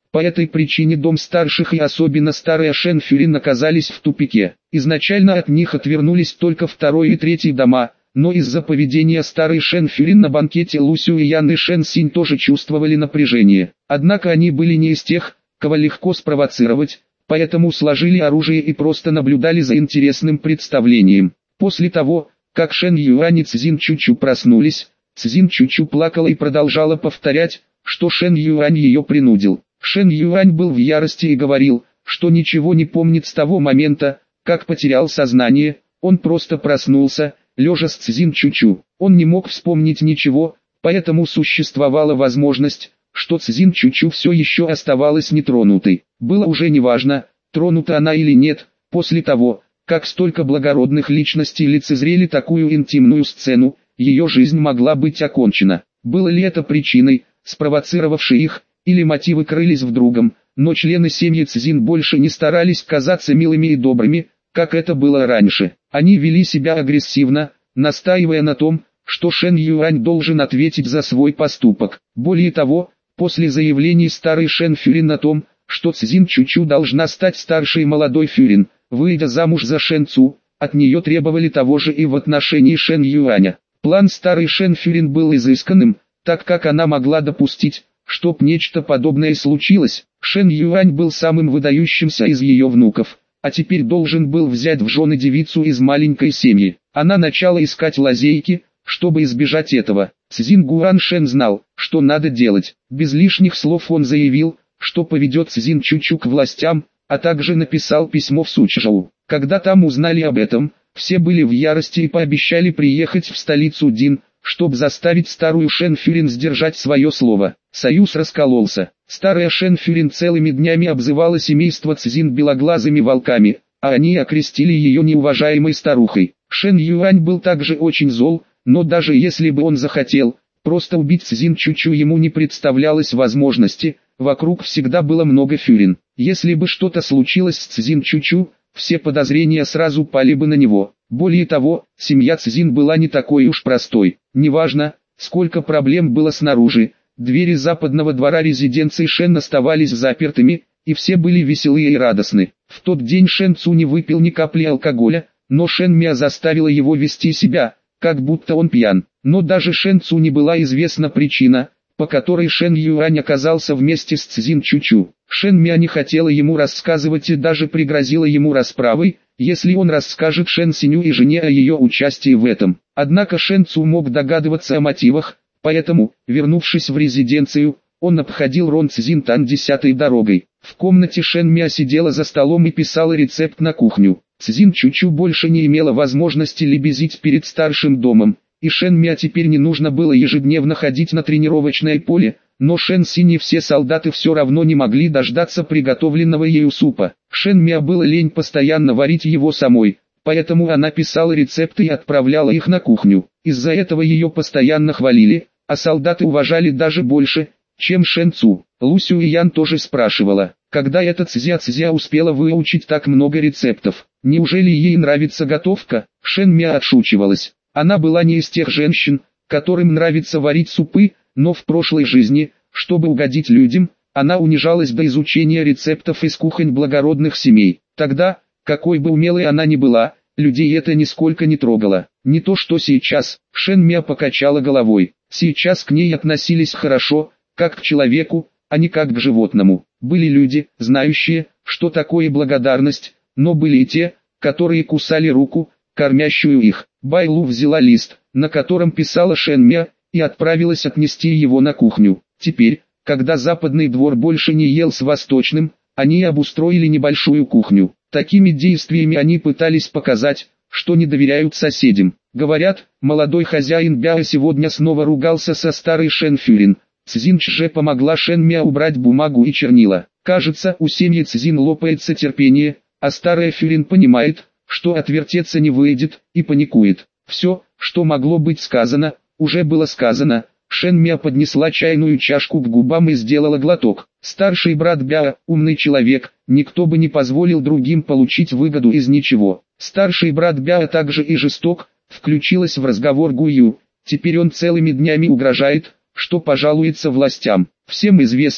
По этой причине дом старших и особенно старая Шен Фюрин оказались в тупике. Изначально от них отвернулись только второй и третий дома, но из-за поведения старой Шен Фюрин на банкете Лу Сюэян и Шен Синь тоже чувствовали напряжение. Однако они были не из тех, кого легко спровоцировать, поэтому сложили оружие и просто наблюдали за интересным представлением. После того, как Шен Юань и Цзин Чучу проснулись, Цзин Чучу плакала и продолжала повторять, что Шен Юань ее принудил. Шен Юань был в ярости и говорил, что ничего не помнит с того момента, как потерял сознание, он просто проснулся, лежа с Цзин Чучу. Он не мог вспомнить ничего, поэтому существовала возможность, что Цзин Чучу все еще оставалась нетронутой. Было уже неважно, тронута она или нет, после того, как столько благородных личностей лицезрели такую интимную сцену, ее жизнь могла быть окончена. Было ли это причиной, спровоцировавшей их, или мотивы крылись в другом, но члены семьи Цзин больше не старались казаться милыми и добрыми, как это было раньше. Они вели себя агрессивно, настаивая на том, что Шен Юань должен ответить за свой поступок. Более того, после заявлений старой Шен Фюрин о том, что Цзин Чучу должна стать старшей молодой Фюрин, выйдя замуж за Шен Цу, от нее требовали того же и в отношении Шен Юаня. План старой Шен Фюрин был изысканным, так как она могла допустить, чтоб нечто подобное случилось. Шен Юань был самым выдающимся из ее внуков, а теперь должен был взять в жены девицу из маленькой семьи. Она начала искать лазейки, чтобы избежать этого. Цзин Гуаншен знал, что надо делать. Без лишних слов он заявил, что поведет Цзин Чучу к властям, а также написал письмо в Сучжоу. Когда там узнали об этом, все были в ярости и пообещали приехать в столицу Дин, чтобы заставить старую Шен Фюрин сдержать свое слово. Союз раскололся. Старая Шен Фюрин целыми днями обзывала семейство Цзин белоглазыми волками, а они окрестили ее неуважаемой старухой. Шен Юань был также очень зол, но даже если бы он захотел, просто убить Цзин Чучу ему не представлялось возможности, вокруг всегда было много Фюрин. Если бы что-то случилось с Цзин Чучу, все подозрения сразу пали бы на него. Более того, семья Цзин была не такой уж простой. Неважно, сколько проблем было снаружи, двери западного двора резиденции Шен оставались запертыми, и все были веселые и радостны. В тот день Шен Цу не выпил ни капли алкоголя, но Шен Мя заставила его вести себя, как будто он пьян. Но даже Шен Цу не была известна причина, по которой Шен Юань оказался вместе с Цзин Чучу. Шен Мя не хотела ему рассказывать и даже пригрозила ему расправой, если он расскажет Шен Синю и жене о ее участии в этом. Однако Шен Цу мог догадываться о мотивах, поэтому, вернувшись в резиденцию, он обходил Рон Цзин Тан десятой дорогой. В комнате Шен Мя сидела за столом и писала рецепт на кухню. Цзин Чучу больше не имела возможности лебезить перед старшим домом, и Шен Мя теперь не нужно было ежедневно ходить на тренировочное поле, но Шен Синь и все солдаты все равно не могли дождаться приготовленного ею супа. Шен Мя было лень постоянно варить его самой, поэтому она писала рецепты и отправляла их на кухню. Из-за этого ее постоянно хвалили, а солдаты уважали даже больше, чем Шен Цу. Лу Сюэян тоже спрашивала, когда эта Цзя-Цзя успела выучить так много рецептов. Неужели ей нравится готовка? Шен Мя отшучивалась. Она была не из тех женщин, которым нравится варить супы, но в прошлой жизни, чтобы угодить людям, она унижалась до изучения рецептов из кухонь благородных семей. Тогда, какой бы умелой она ни была, людей это нисколько не трогало. Не то что сейчас. Шен Мя покачала головой. Сейчас к ней относились хорошо, как к человеку, а не как к животному. Были люди, знающие, что такое благодарность, но были и те, которые кусали руку, кормящую их. Байлу взяла лист, на котором писала Шен Мя, и отправилась отнести его на кухню. Теперь, когда западный двор больше не ел с восточным, они обустроили небольшую кухню. Такими действиями они пытались показать, что не доверяют соседям. Говорят, молодой хозяин Бяо сегодня снова ругался со старой Шен Фюрин. Цзин Чже помогла Шен Мя убрать бумагу и чернила. Кажется, у семьи Цзин лопается терпение, а старая Фюрин понимает, что отвертеться не выйдет, и паникует. Все, что могло быть сказано, уже было сказано. Шен Мя поднесла чайную чашку к губам и сделала глоток. Старший брат Бяо, умный человек, никто бы не позволил другим получить выгоду из ничего. Старший брат Бяо также и жесток, включилась в разговор Гую. Теперь он целыми днями угрожает, что пожалуется властям. Всем известно,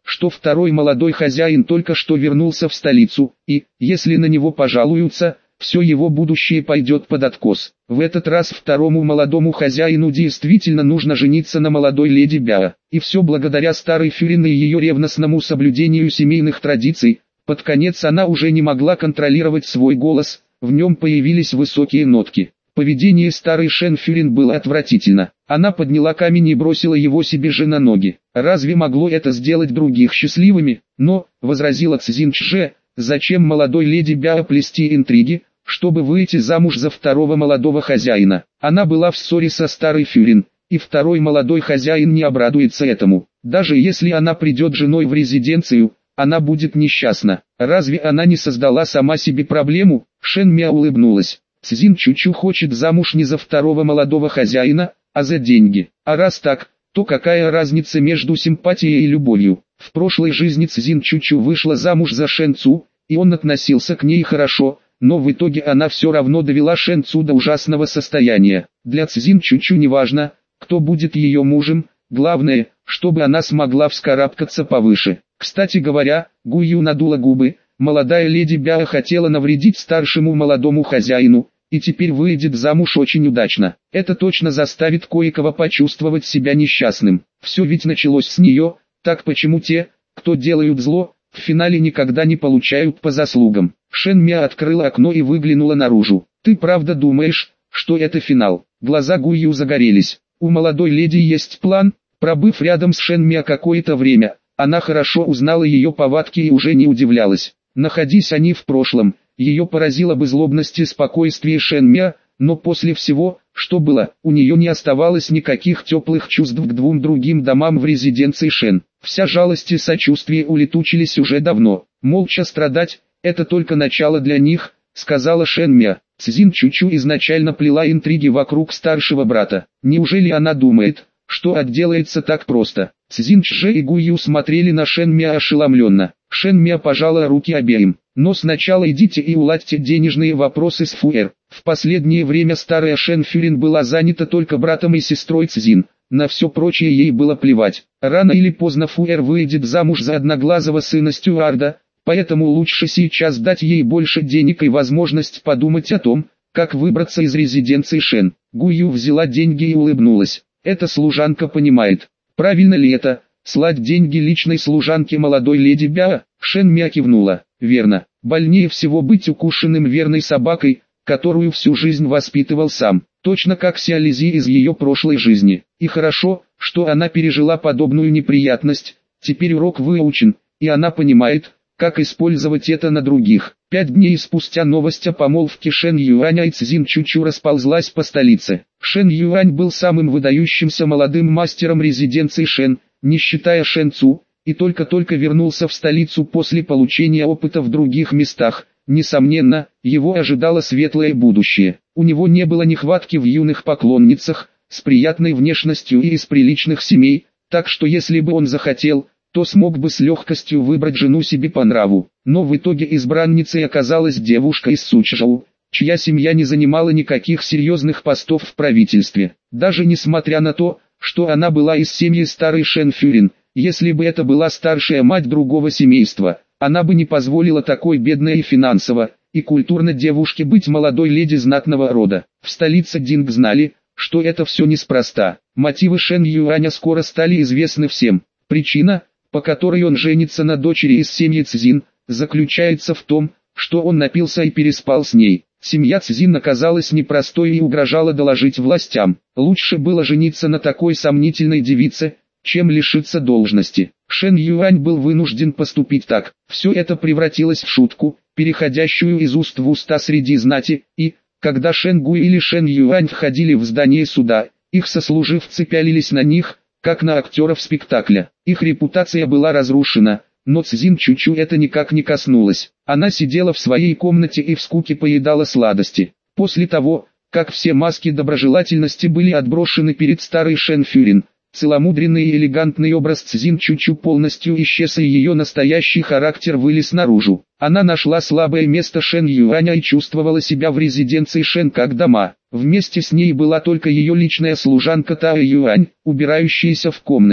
что второй молодой хозяин только что вернулся в столицу, и, если на него пожалуются, все его будущее пойдет под откос. В этот раз второму молодому хозяину действительно нужно жениться на молодой леди Бяа, и все благодаря старой Фюрин и ее ревностному соблюдению семейных традиций. Под конец она уже не могла контролировать свой голос, в нем появились высокие нотки. Поведение старой Шен Фюрин было отвратительно. Она подняла камень и бросила его себе же на ноги. Разве могло это сделать других счастливыми? Но, возразила Цзин Чже, зачем молодой леди Бяа плести интриги, чтобы выйти замуж за второго молодого хозяина? Она была в ссоре со старой Фюрин, и второй молодой хозяин не обрадуется этому. Даже если она придет женой в резиденцию, она будет несчастна. Разве она не создала сама себе проблему? Шен Мя улыбнулась. Цзин Чучу хочет замуж не за второго молодого хозяина, а за деньги. А раз так, то какая разница между симпатией и любовью? В прошлой жизни Цзин Чучу вышла замуж за Шен Цу, и он относился к ней хорошо, но в итоге она все равно довела Шен Цу до ужасного состояния. Для Цзин Чучу не важно, кто будет ее мужем, главное, чтобы она смогла вскарабкаться повыше. Кстати говоря, Гую надула губы, молодая леди Бяа хотела навредить старшему молодому хозяину, и теперь выйдет замуж очень удачно. Это точно заставит кое-кого почувствовать себя несчастным. Все ведь началось с нее, так почему те, кто делают зло, в финале никогда не получают по заслугам? Шен Мя открыла окно и выглянула наружу. Ты правда думаешь, что это финал? Глаза Гую загорелись. У молодой леди есть план? Пробыв рядом с Шен Мя какое-то время, она хорошо узнала ее повадки и уже не удивлялась. Находись они в прошлом, ее поразило бы злобность и спокойствие Шен Мя, но после всего, что было, у нее не оставалось никаких теплых чувств к двум другим домам в резиденции Шен. Вся жалость и сочувствие улетучились уже давно. Молча страдать – это только начало для них, сказала Шен Мя. Цзин Чучу изначально плела интриги вокруг старшего брата. Неужели она думает, что отделается так просто? Цзин Чже и Гую смотрели на Шен Мя ошеломленно. Шен Мя пожала руки обеим. Но сначала идите и уладьте денежные вопросы с Фуэр. В последнее время старая Шен Фюрин была занята только братом и сестрой Цзин. На все прочее ей было плевать. Рано или поздно Фуэр выйдет замуж за одноглазого сына стюарда, поэтому лучше сейчас дать ей больше денег и возможность подумать о том, как выбраться из резиденции Шен. Гую взяла деньги и улыбнулась. Эта служанка понимает. Правильно ли это, слать деньги личной служанке молодой леди Бяа? Шен Мя кивнула. Верно. Больнее всего быть укушенным верной собакой, которую всю жизнь воспитывал сам. Точно как Сяолизи из ее прошлой жизни. И хорошо, что она пережила подобную неприятность. Теперь урок выучен, и она понимает, как использовать это на других. Пять дней спустя новость о помолвке Шен Юаня и Цзин Чучу расползлась по столице. Шен Юань был самым выдающимся молодым мастером резиденции Шен, не считая Шен Цу, и только-только вернулся в столицу после получения опыта в других местах. Несомненно, его ожидало светлое будущее. У него не было нехватки в юных поклонницах, с приятной внешностью и из приличных семей, так что если бы он захотел, то смог бы с легкостью выбрать жену себе по нраву. Но в итоге избранницей оказалась девушка из Сучжоу, чья семья не занимала никаких серьезных постов в правительстве. Даже несмотря на то, что она была из семьи старой Шен Фюрин, если бы это была старшая мать другого семейства, она бы не позволила такой бедной и финансово, и культурно девушке быть молодой леди знатного рода. В столице Динг знали, что это все неспроста. Мотивы Шен Юаня скоро стали известны всем. Причина, по которой он женится на дочери из семьи Цзин, заключается в том, что он напился и переспал с ней. Семья Цзин оказалась непростой и угрожала доложить властям. Лучше было жениться на такой сомнительной девице, чем лишиться должности. Шен Юань был вынужден поступить так. Все это превратилось в шутку, переходящую из уст в уста среди знати, и, когда Шен Гуй или Шен Юань входили в здание суда, их сослуживцы пялились на них, как на актеров спектакля. Их репутация была разрушена, но Цзин Чучу это никак не коснулось. Она сидела в своей комнате и в скуке поедала сладости. После того, как все маски доброжелательности были отброшены перед старой Шен Фюрин, целомудренный и элегантный образ Цзин Чучу полностью исчез, и ее настоящий характер вылез наружу. Она нашла слабое место Шен Юаня и чувствовала себя в резиденции Шен как дома. Вместе с ней была только ее личная служанка Тао Юань, убирающаяся в комнате.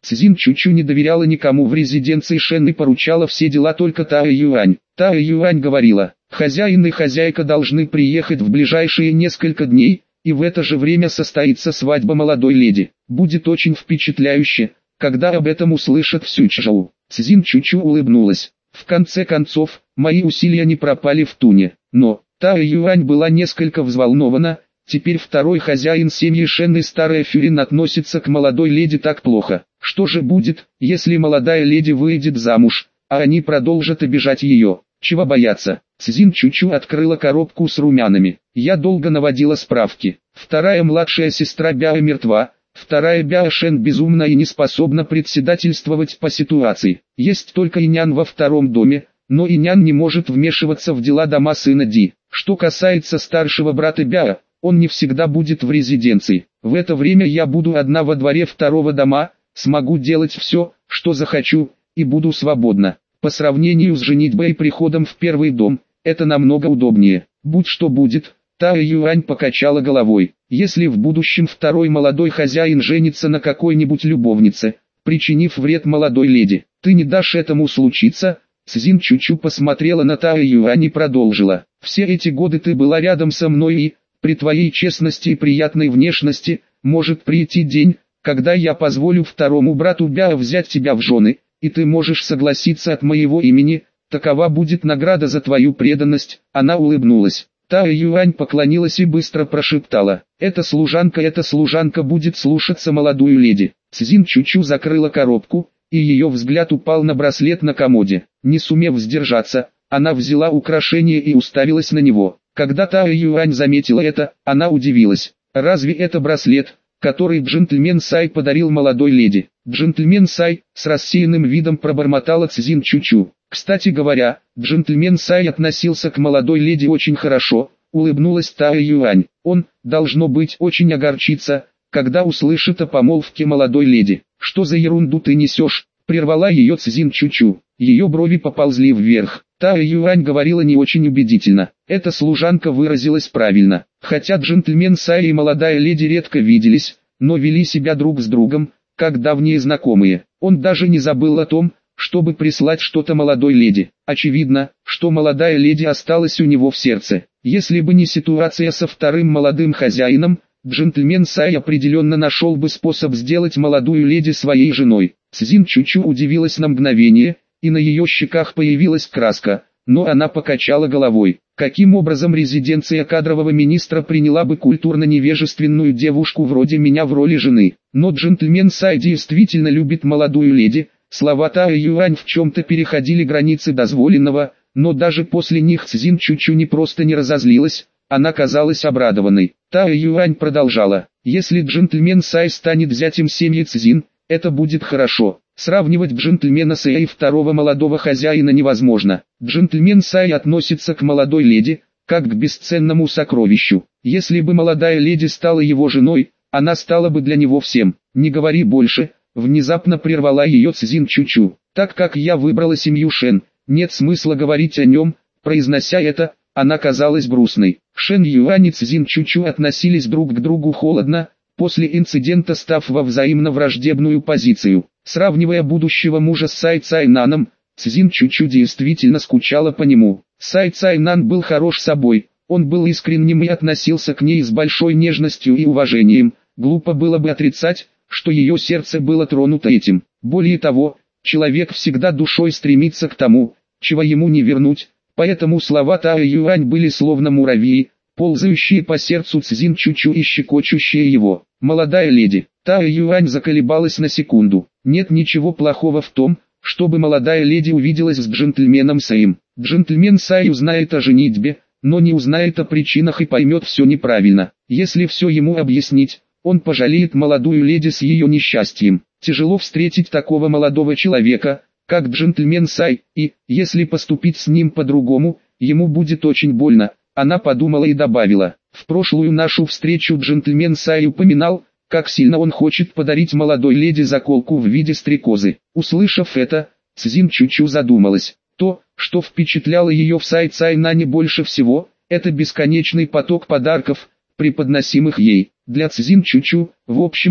Цзин Чучу не доверяла никому в резиденции Шен и поручала все дела только Тао Юань. Тао Юань говорила: хозяин и хозяйка должны приехать в ближайшие несколько дней, и в это же время состоится свадьба молодой леди. Будет очень впечатляюще, когда об этом услышат в Сючжоу. Цзин Чучу улыбнулась. В конце концов, мои усилия не пропали в туне. Но Тао Юань была несколько взволнована. Теперь второй хозяин семьи Шен и старая Фюрин относится к молодой леди так плохо. Что же будет, если молодая леди выйдет замуж, а они продолжат обижать ее? Чего бояться? Цзин Чучу открыла коробку с румянами. Я долго наводила справки. Вторая младшая сестра Бяо мертва. Вторая Бяо Шен безумна и не способна председательствовать по ситуации. Есть только Инян во втором доме, но Инян не может вмешиваться в дела дома сына Ди. Что касается старшего брата Бяо, он не всегда будет в резиденции. В это время я буду одна во дворе второго дома, смогу делать все, что захочу, и буду свободна. По сравнению с женитьбой и приходом в первый дом, это намного удобнее. Будь что будет. Тао Юань покачала головой. Если в будущем второй молодой хозяин женится на какой-нибудь любовнице, причинив вред молодой леди, ты не дашь этому случиться? Цзин Чучу посмотрела на Тао Юань и продолжила. Все эти годы ты была рядом со мной и, при твоей честности и приятной внешности, может прийти день, когда я позволю второму брату Бяо взять тебя в жены, и ты можешь согласиться от моего имени, такова будет награда за твою преданность. Она улыбнулась. Тао Юань поклонилась и быстро прошептала: «Эта служанка, эта служанка будет слушаться молодую леди». Цзин Чучу закрыла коробку, и ее взгляд упал на браслет на комоде. Не сумев сдержаться, она взяла украшение и уставилась на него. Когда Тао Юань заметила это, она удивилась. «Разве это браслет, который джентльмен Сай подарил молодой леди?» «Джентльмен Сай», с рассеянным видом пробормотала Цзин Чучу. «Кстати говоря, джентльмен Сай относился к молодой леди очень хорошо», улыбнулась Тао Юань. «Он, должно быть, очень огорчится, когда услышит о помолвке молодой леди». «Что за ерунду ты несешь?» прервала ее Цзин Чучу. Ее брови поползли вверх. Тао Юань говорила не очень убедительно. Эта служанка выразилась правильно. Хотя джентльмен Сай и молодая леди редко виделись, но вели себя друг с другом, как давние знакомые. Он даже не забыл о том, чтобы прислать что-то молодой леди. Очевидно, что молодая леди осталась у него в сердце. Если бы не ситуация со вторым молодым хозяином, джентльмен Сай определенно нашел бы способ сделать молодую леди своей женой. Цзин Чучу удивилась на мгновение, и на ее щеках появилась краска, но она покачала головой. Каким образом резиденция кадрового министра приняла бы культурно-невежественную девушку вроде меня в роли жены? Но джентльмен Сай действительно любит молодую леди. Слова Тао Юань в чем-то переходили границы дозволенного, но даже после них Цзин Чучу не просто не разозлилась, она казалась обрадованной. Тао Юань продолжала: «Если джентльмен Сай станет зятем семьи Цзин, это будет хорошо. Сравнивать джентльмена Сая и второго молодого хозяина невозможно. Джентльмен Сай относится к молодой леди, как к бесценному сокровищу. Если бы молодая леди стала его женой, она стала бы для него всем. Не говори больше». Внезапно прервала ее Цзин Чучу. «Так как я выбрала семью Шен, нет смысла говорить о нем». Произнося это, она казалась грустной. Шен Юань и Цзин Чучу относились друг к другу холодно, после инцидента став во взаимно враждебную позицию. Сравнивая будущего мужа с Сай Цайнаном, Цзин Чучу действительно скучала по нему. Сай Цайнан был хорош собой, он был искренним и относился к ней с большой нежностью и уважением. Глупо было бы отрицать, что ее сердце было тронуто этим. Более того, человек всегда душой стремится к тому, чего ему не вернуть, поэтому слова Тао Юань были словно муравьи, ползающие по сердцу Цзин Чучу и щекочущие его. «Молодая леди». Тао Юань заколебалась на секунду. «Нет ничего плохого в том, чтобы молодая леди увиделась с джентльменом Саем. Джентльмен Сай узнает о женитьбе, но не узнает о причинах и поймет все неправильно. Если все ему объяснить, он пожалеет молодую леди с ее несчастьем. Тяжело встретить такого молодого человека, как джентльмен Сай, и, если поступить с ним по-другому, ему будет очень больно». Она подумала и добавила: «В прошлую нашу встречу джентльмен Сай упоминал, как сильно он хочет подарить молодой леди заколку в виде стрекозы». Услышав это, Цзин Чучу задумалась. То, что впечатляло ее в Сай Цайнане больше всего, это бесконечный поток подарков, преподносимых ей. Для Цзин Чучу, в общем-то,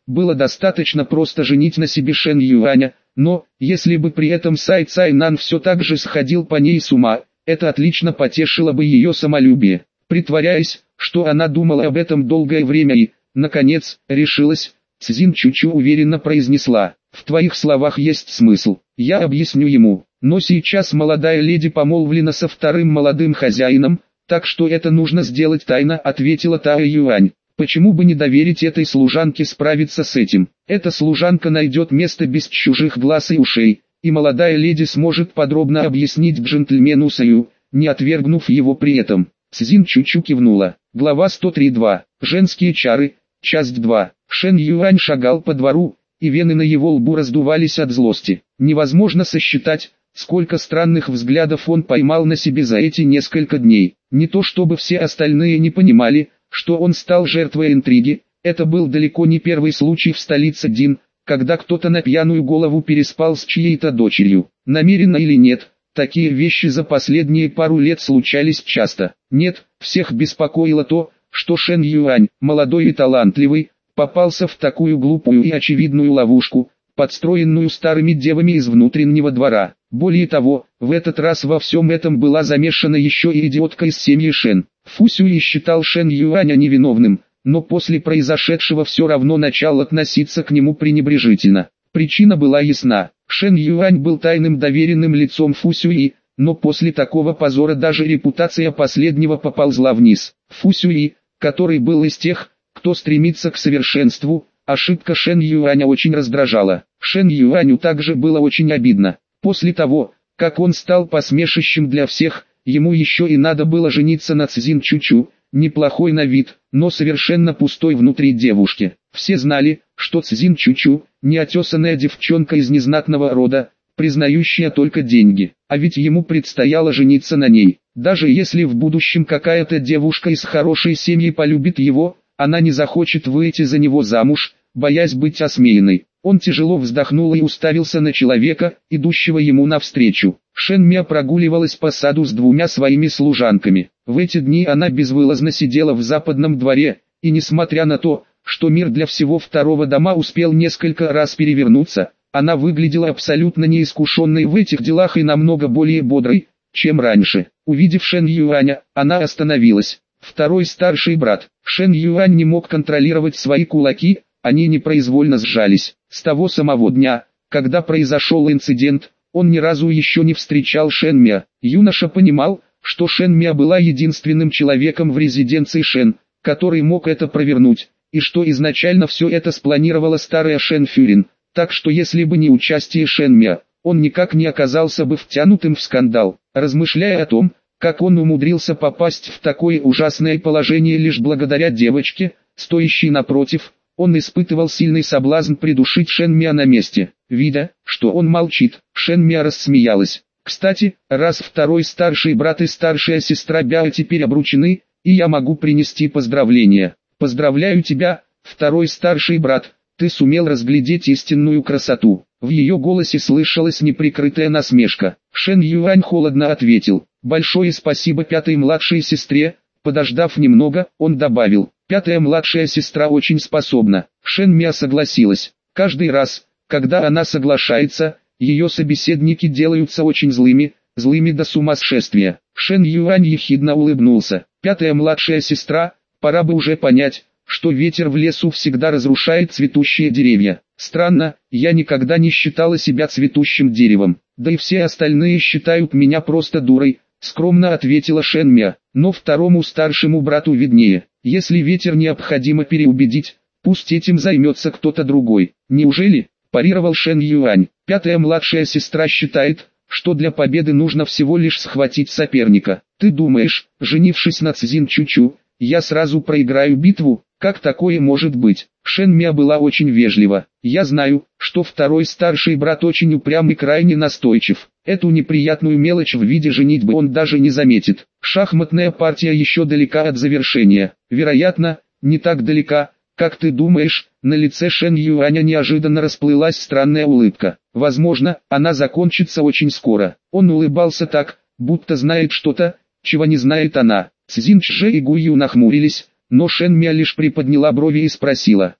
было достаточно просто женить на себе Шэн Юаня, но, если бы при этом Цай Цайнан все так же сходил по ней с ума, это отлично потешило бы ее самолюбие. Притворяясь, что она думала об этом долгое время и, наконец, решилась, Цзин Чучу уверенно произнесла: «В твоих словах есть смысл, я объясню ему, но сейчас молодая леди помолвлена со вторым молодым хозяином, так что это нужно сделать тайно», ответила Тао Юань. «Почему бы не доверить этой служанке справиться с этим? Эта служанка найдет место без чужих глаз и ушей, и молодая леди сможет подробно объяснить джентльмену Саю, не отвергнув его при этом». Цзин Чучу кивнула. Глава сто три два. Женские чары. Часть два. Шэн Юань шагал по двору, и вены на его лбу раздувались от злости. Невозможно сосчитать, сколько странных взглядов он поймал на себе за эти несколько дней. Не то чтобы все остальные не понимали, что он стал жертвой интриги, это был далеко не первый случай в столице Дин, когда кто-то на пьяную голову переспал с чьей-то дочерью. Намеренно или нет, такие вещи за последние пару лет случались часто. Нет, всех беспокоило то, что Шэн Юань, молодой и талантливый, попался в такую глупую и очевидную ловушку, подстроенную старыми девами из внутреннего двора. Более того, в этот раз во всем этом была замешана еще и идиотка из семьи Шэн. Фу Сюй считал Шэн Юаня невиновным, но после произошедшего все равно начал относиться к нему пренебрежительно. Причина была ясна. Шэн Юань был тайным доверенным лицом Фу Сюи, но после такого позора даже репутация последнего поползла вниз. Фу Сюи, который был из тех, кто стремится к совершенству, ошибка Шэн Юаня очень раздражала. Шэн Юаню также было очень обидно. После того, как он стал посмешищем для всех, ему еще и надо было жениться на Цзин Чучу, неплохой на вид, но совершенно пустой внутри девушки. Все знали, что Цзин Чучу – неотесанная девчонка из незнатного рода, признающая только деньги, а ведь ему предстояло жениться на ней. Даже если в будущем какая-то девушка из хорошей семьи полюбит его, она не захочет выйти за него замуж, боясь быть осмеянной. Он тяжело вздохнул и уставился на человека, идущего ему навстречу. Шэн Мя прогуливалась по саду с двумя своими служанками. В эти дни она безвылазно сидела в западном дворе, и несмотря на то, что мир для всего второго дома успел несколько раз перевернуться, она выглядела абсолютно неискушенной в этих делах и намного более бодрой, чем раньше. Увидев Шэн Юаня, она остановилась. Второй старший брат, Шэн Юань, не мог контролировать свои кулаки, они непроизвольно сжались. С того самого дня, когда произошел инцидент, он ни разу еще не встречал Шэн Мя. Юноша понимал, что Шэн Мя была единственным человеком в резиденции Шэн, который мог это провернуть, и что изначально все это спланировала старая Шэн Фюрин, так что если бы не участие Шэн Мя, он никак не оказался бы втянутым в скандал. Размышляя о том, как он умудрился попасть в такое ужасное положение лишь благодаря девочке, стоящей напротив, он испытывал сильный соблазн придушить Шэн Мя на месте. Видя, что он молчит, Шэн Мя рассмеялась. «Кстати, раз второй старший брат и старшая сестра Бяо теперь обручены, и я могу принести поздравления. Поздравляю тебя, второй старший брат, ты сумел разглядеть истинную красоту». В ее голосе слышалась неприкрытая насмешка. Шэн Юань холодно ответил: «Большое спасибо пятой младшей сестре». Подождав немного, он добавил: «Пятая младшая сестра очень способна». Шэн Мя согласилась. Каждый раз, когда она соглашается, ее собеседники делаются очень злыми, злыми до сумасшествия. Шэн Юань ехидно улыбнулся. «Пятая младшая сестра, пора бы уже понять, что ветер в лесу всегда разрушает цветущие деревья. Странно, я никогда не считала себя цветущим деревом, да и все остальные считают меня просто дурой», скромно ответила Шэн Мя. «Но второму старшему брату виднее. Если ветер необходимо переубедить, пусть этим займется кто-то другой». «Неужели?» – парировал Шэн Юань. «Пятая младшая сестра считает, что для победы нужно всего лишь схватить соперника. Ты думаешь, женившись на Цзин Чучу, я сразу проиграю битву? Как такое может быть?» Шэн Мя была очень вежлива. «Я знаю, что второй старший брат очень упрям и крайне настойчив. Эту неприятную мелочь в виде женитьбы он даже не заметит. Шахматная партия еще далека от завершения. Вероятно, не так далека, как ты думаешь». На лице Шэн Юаня неожиданно расплылась странная улыбка. Возможно, она закончится очень скоро. Он улыбался так, будто знает что-то, чего не знает она. Цзин Чжэ и Гу Ю нахмурились, но Шэн Мя лишь приподняла брови и спросила: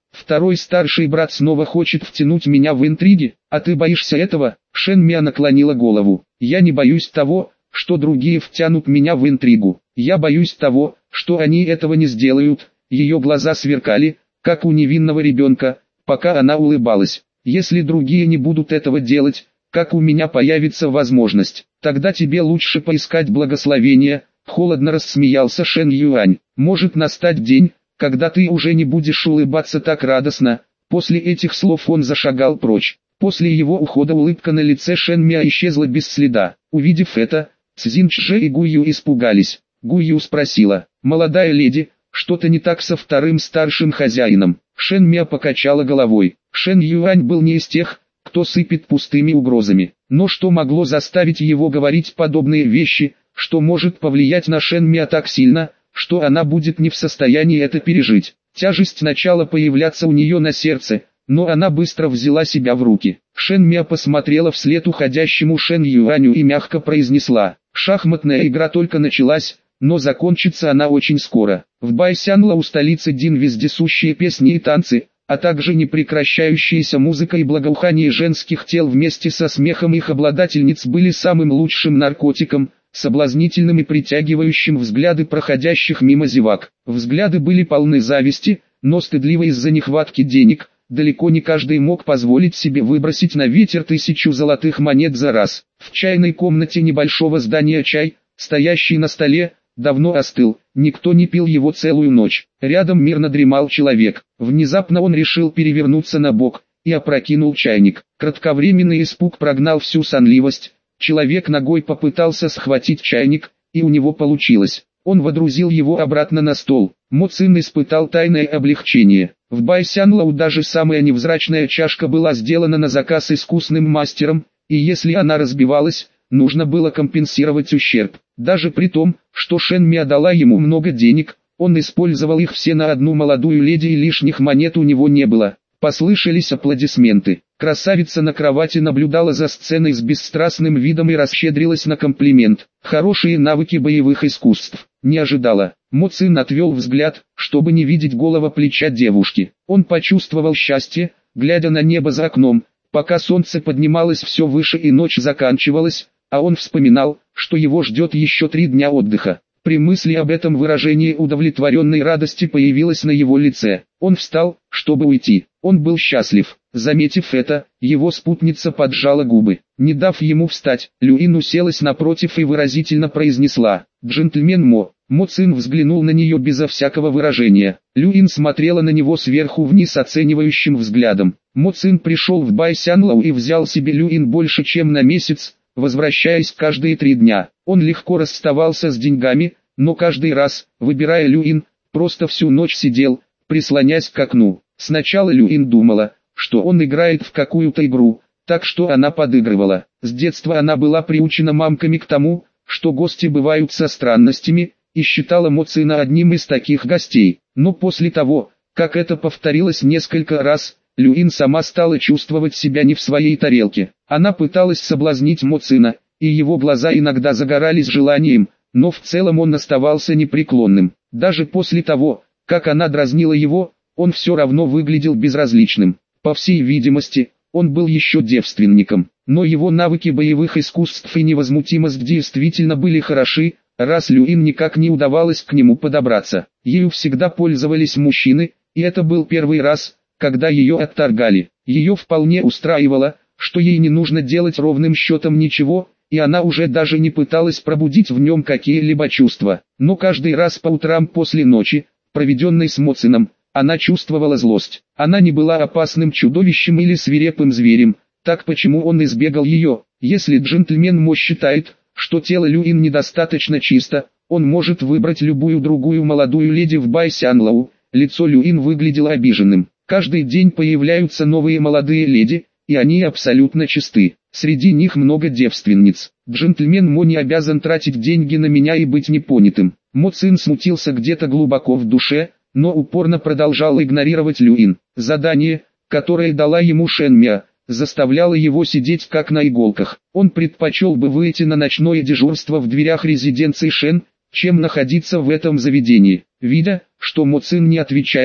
Второй старший брат снова хочет втянуть меня в интриги, а ты боишься этого? Шен Миа наклонила голову. Я не боюсь того, что другие втянут меня в интригу. Я боюсь того, что они этого не сделают. Ее глаза сверкали, как у невинного ребенка, пока она улыбалась. Если другие не будут этого делать, как у меня появится возможность, тогда тебе лучше поискать благословение. Холодно рассмеялся Шен Юань. Может настать день, когда ты уже не будешь улыбаться так радостно. После этих слов он зашагал прочь. После его ухода улыбка на лице Шен Миа исчезла без следа. Увидев это, Цзин Чжэ и Гую испугались. Гую спросила: молодая леди, что-то не так со вторым старшим хозяином? Шен Миа покачала головой. Шен Юань был не из тех, кто сыпет пустыми угрозами. Но что могло заставить его говорить подобные вещи, что может повлиять на Шен Миа так сильно, что она будет не в состоянии это пережить? Тяжесть начала появляться у нее на сердце, но она быстро взяла себя в руки. Шен Миа посмотрела вслед уходящему Шен Юаню и мягко произнесла: шахматная игра только началась, но закончится она очень скоро. В Байсянлоу, столице Дин, вездесущие песни и танцы, а также непрекращающаяся музыка и благоухание женских тел вместе со смехом их обладательниц были самым лучшим наркотиком, соблазнительным и притягивающим взгляды проходящих мимо зевак. Взгляды были полны зависти, но стыдливы из-за нехватки денег. Далеко не каждый мог позволить себе выбросить на ветер тысячу золотых монет за раз. В чайной комнате небольшого здания чай, стоящий на столе, давно остыл, никто не пил его целую ночь. Рядом мирно дремал человек. Внезапно он решил перевернуться на бок и опрокинул чайник. Кратковременный испуг прогнал всю сонливость. Человек ногой попытался схватить чайник, и у него получилось. Он водрузил его обратно на стол. Мо Цин испытал тайное облегчение. В Байсянлоу даже самая невзрачная чашка была сделана на заказ искусным мастером, и если она разбивалась, нужно было компенсировать ущерб. Даже при том, что Шен Миа дала ему много денег, он использовал их все на одну молодую леди и лишних монет у него не было. Послышались аплодисменты. Красавица на кровати наблюдала за сценой с бесстрастным видом и расщедрилась на комплимент. Хорошие навыки боевых искусств. Не ожидала. Мо Цин отвел взгляд, чтобы не видеть голого плеча девушки. Он почувствовал счастье, глядя на небо за окном, пока солнце поднималось все выше и ночь заканчивалась, а он вспоминал, что его ждет еще три дня отдыха. При мысли об этом выражение удовлетворенной радости появилось на его лице. Он встал, чтобы уйти. Он был счастлив. Заметив это, его спутница поджала губы. Не дав ему встать, Люин уселась напротив и выразительно произнесла: «Джентльмен Мо». Мо Цин взглянул на нее безо всякого выражения. Люин смотрела на него сверху вниз оценивающим взглядом. Мо Цин пришел в Байсянлоу и взял себе Люин больше чем на месяц, возвращаясь каждые три дня. Он легко расставался с деньгами, но каждый раз, выбирая Люин, просто всю ночь сидел, прислонясь к окну. Сначала Люин думала, что он играет в какую-то игру, так что она подыгрывала. С детства она была приучена мамками к тому, что гости бывают со странностями, и считала Мо Цина одним из таких гостей. Но после того, как это повторилось несколько раз, Люин сама стала чувствовать себя не в своей тарелке. Она пыталась соблазнить Мо Цина, и его глаза иногда загорались желанием, но в целом он оставался непреклонным. Даже после того, как она дразнила его, он все равно выглядел безразличным. По всей видимости, он был еще девственником, но его навыки боевых искусств и невозмутимость действительно были хороши, раз Люин никак не удавалось к нему подобраться. Ею всегда пользовались мужчины, и это был первый раз, когда ее отторгали. Ее вполне устраивало, что ей не нужно делать ровным счетом ничего, и она уже даже не пыталась пробудить в нем какие-либо чувства. Но каждый раз по утрам после ночи, проведенной с Мо Цином, она чувствовала злость. Она не была опасным чудовищем или свирепым зверем, так почему он избегал ее? Если джентльмен Мо считает, что тело Люин недостаточно чисто, он может выбрать любую другую молодую леди в Байсянлоу. Лицо Люин выглядело обиженным. Каждый день появляются новые молодые леди, и они абсолютно чисты. Среди них много девственниц. Джентльмен Мо не обязан тратить деньги на меня и быть непонятым. Мо Цин смутился где-то глубоко в душе, но упорно продолжал игнорировать Люин. Задание, которое дала ему Шен Миа, заставляло его сидеть как на иголках. Он предпочел бы выйти на ночное дежурство в дверях резиденции Шен, чем находиться в этом заведении. Видя, что Мо Цин не отвечает,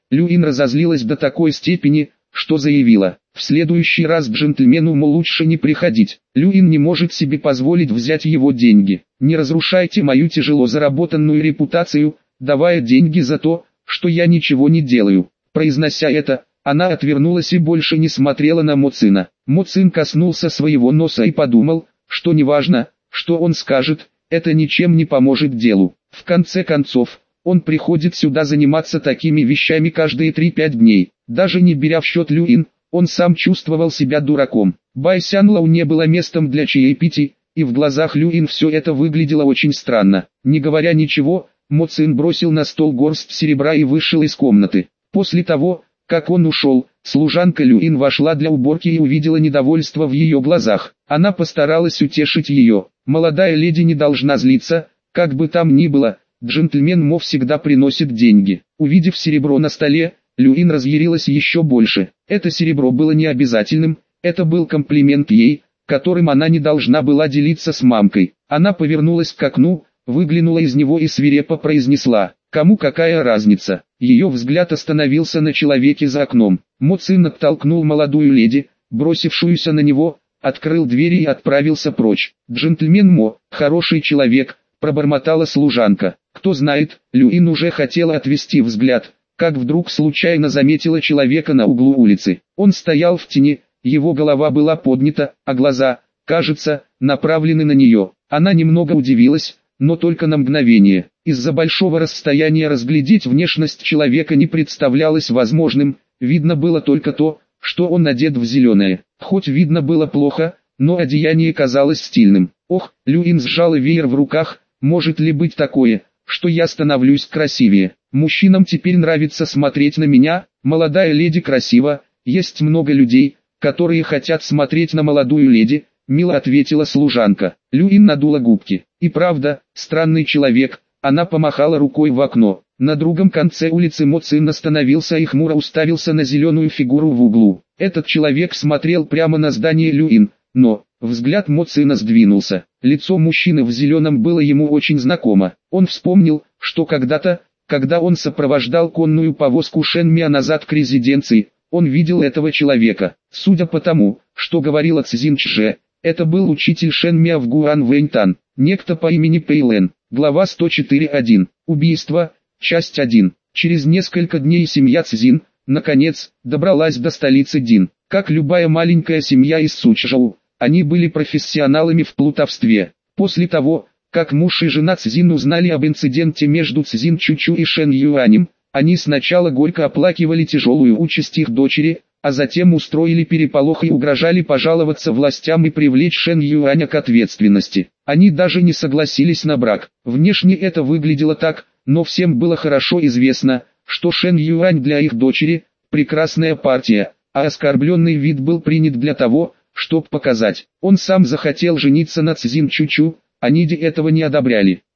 Люин разозлилась до такой степени, что заявила: «В следующий раз к джентльмену Мо лучше не приходить. Люин не может себе позволить взять его деньги. Не разрушайте мою тяжело заработанную репутацию, давая деньги за то, что я ничего не делаю». Произнося это, она отвернулась и больше не смотрела на Мо Цина. Мо Цин коснулся своего носа и подумал, что неважно, что он скажет, это ничем не поможет делу. В конце концов, он приходит сюда заниматься такими вещами каждые три-пять дней. Даже не беря в счет Люин, он сам чувствовал себя дураком. Бай Сянлау не было местом для чаепитий, и в глазах Люин все это выглядело очень странно. Не говоря ничего, Мо Цин бросил на стол горсть серебра и вышел из комнаты. После того, как он ушел, служанка Люин вошла для уборки и увидела недовольство в ее глазах. Она постаралась утешить ее. «Молодая леди не должна злиться, как бы там ни было, джентльмен Мо всегда приносит деньги». Увидев серебро на столе, Люин разъярилась еще больше. Это серебро было не обязательным, это был комплимент ей, которым она не должна была делиться с мамкой. Она повернулась к окну, выглянула из него и свирепо произнесла: «Кому какая разница?» Ее взгляд остановился на человеке за окном. Мо Цин оттолкнул молодую леди, бросившуюся на него, открыл двери и отправился прочь. «Джентльмен Мо, хороший человек», — пробормотала служанка. Кто знает, Люин уже хотела отвести взгляд, как вдруг случайно заметила человека на углу улицы. Он стоял в тени, его голова была поднята, а глаза, кажется, направлены на нее. Она немного удивилась, но только на мгновение. Из-за большого расстояния разглядеть внешность человека не представлялось возможным, видно было только то, что он одет в зеленое. Хоть видно было плохо, но одеяние казалось стильным. Ох, Люин сжала веер в руках, может ли быть такое, что я становлюсь красивее? Мужчинам теперь нравится смотреть на меня, молодая леди красива, есть много людей, которые хотят смотреть на молодую леди, мило ответила служанка. Люин надула губки. И правда, странный человек. Она помахала рукой в окно. На другом конце улицы Мо Цин остановился и хмуро уставился на зеленую фигуру в углу. Этот человек смотрел прямо на здание Люин, но взгляд Мо Цина сдвинулся. Лицо мужчины в зеленом было ему очень знакомо. Он вспомнил, что когда-то, когда он сопровождал конную повозку Шенмя назад к резиденции, он видел этого человека. Судя по тому, что говорила Цзин Чже, это был учитель Шенмя в Гуан Вэньтан, некто по имени Пэйлэн. Глава сто четыре точка один. Убийство. Часть один. Через несколько дней семья Цзин, наконец, добралась до столицы Дин. Как любая маленькая семья из Сучжоу, они были профессионалами в плутовстве. После того, как муж и жена Цзин узнали об инциденте между Цзин Чучу и Шен Юанем, они сначала горько оплакивали тяжелую участь их дочери, а затем устроили переполох и угрожали пожаловаться властям и привлечь Шен Юаня к ответственности. Они даже не согласились на брак. Внешне это выглядело так, но всем было хорошо известно, что Шен Юань для их дочери – прекрасная партия, а оскорбленный вид был принят для того, чтобы показать. Он сам захотел жениться на Цзин Чучу, а Ниди этого не одобряли.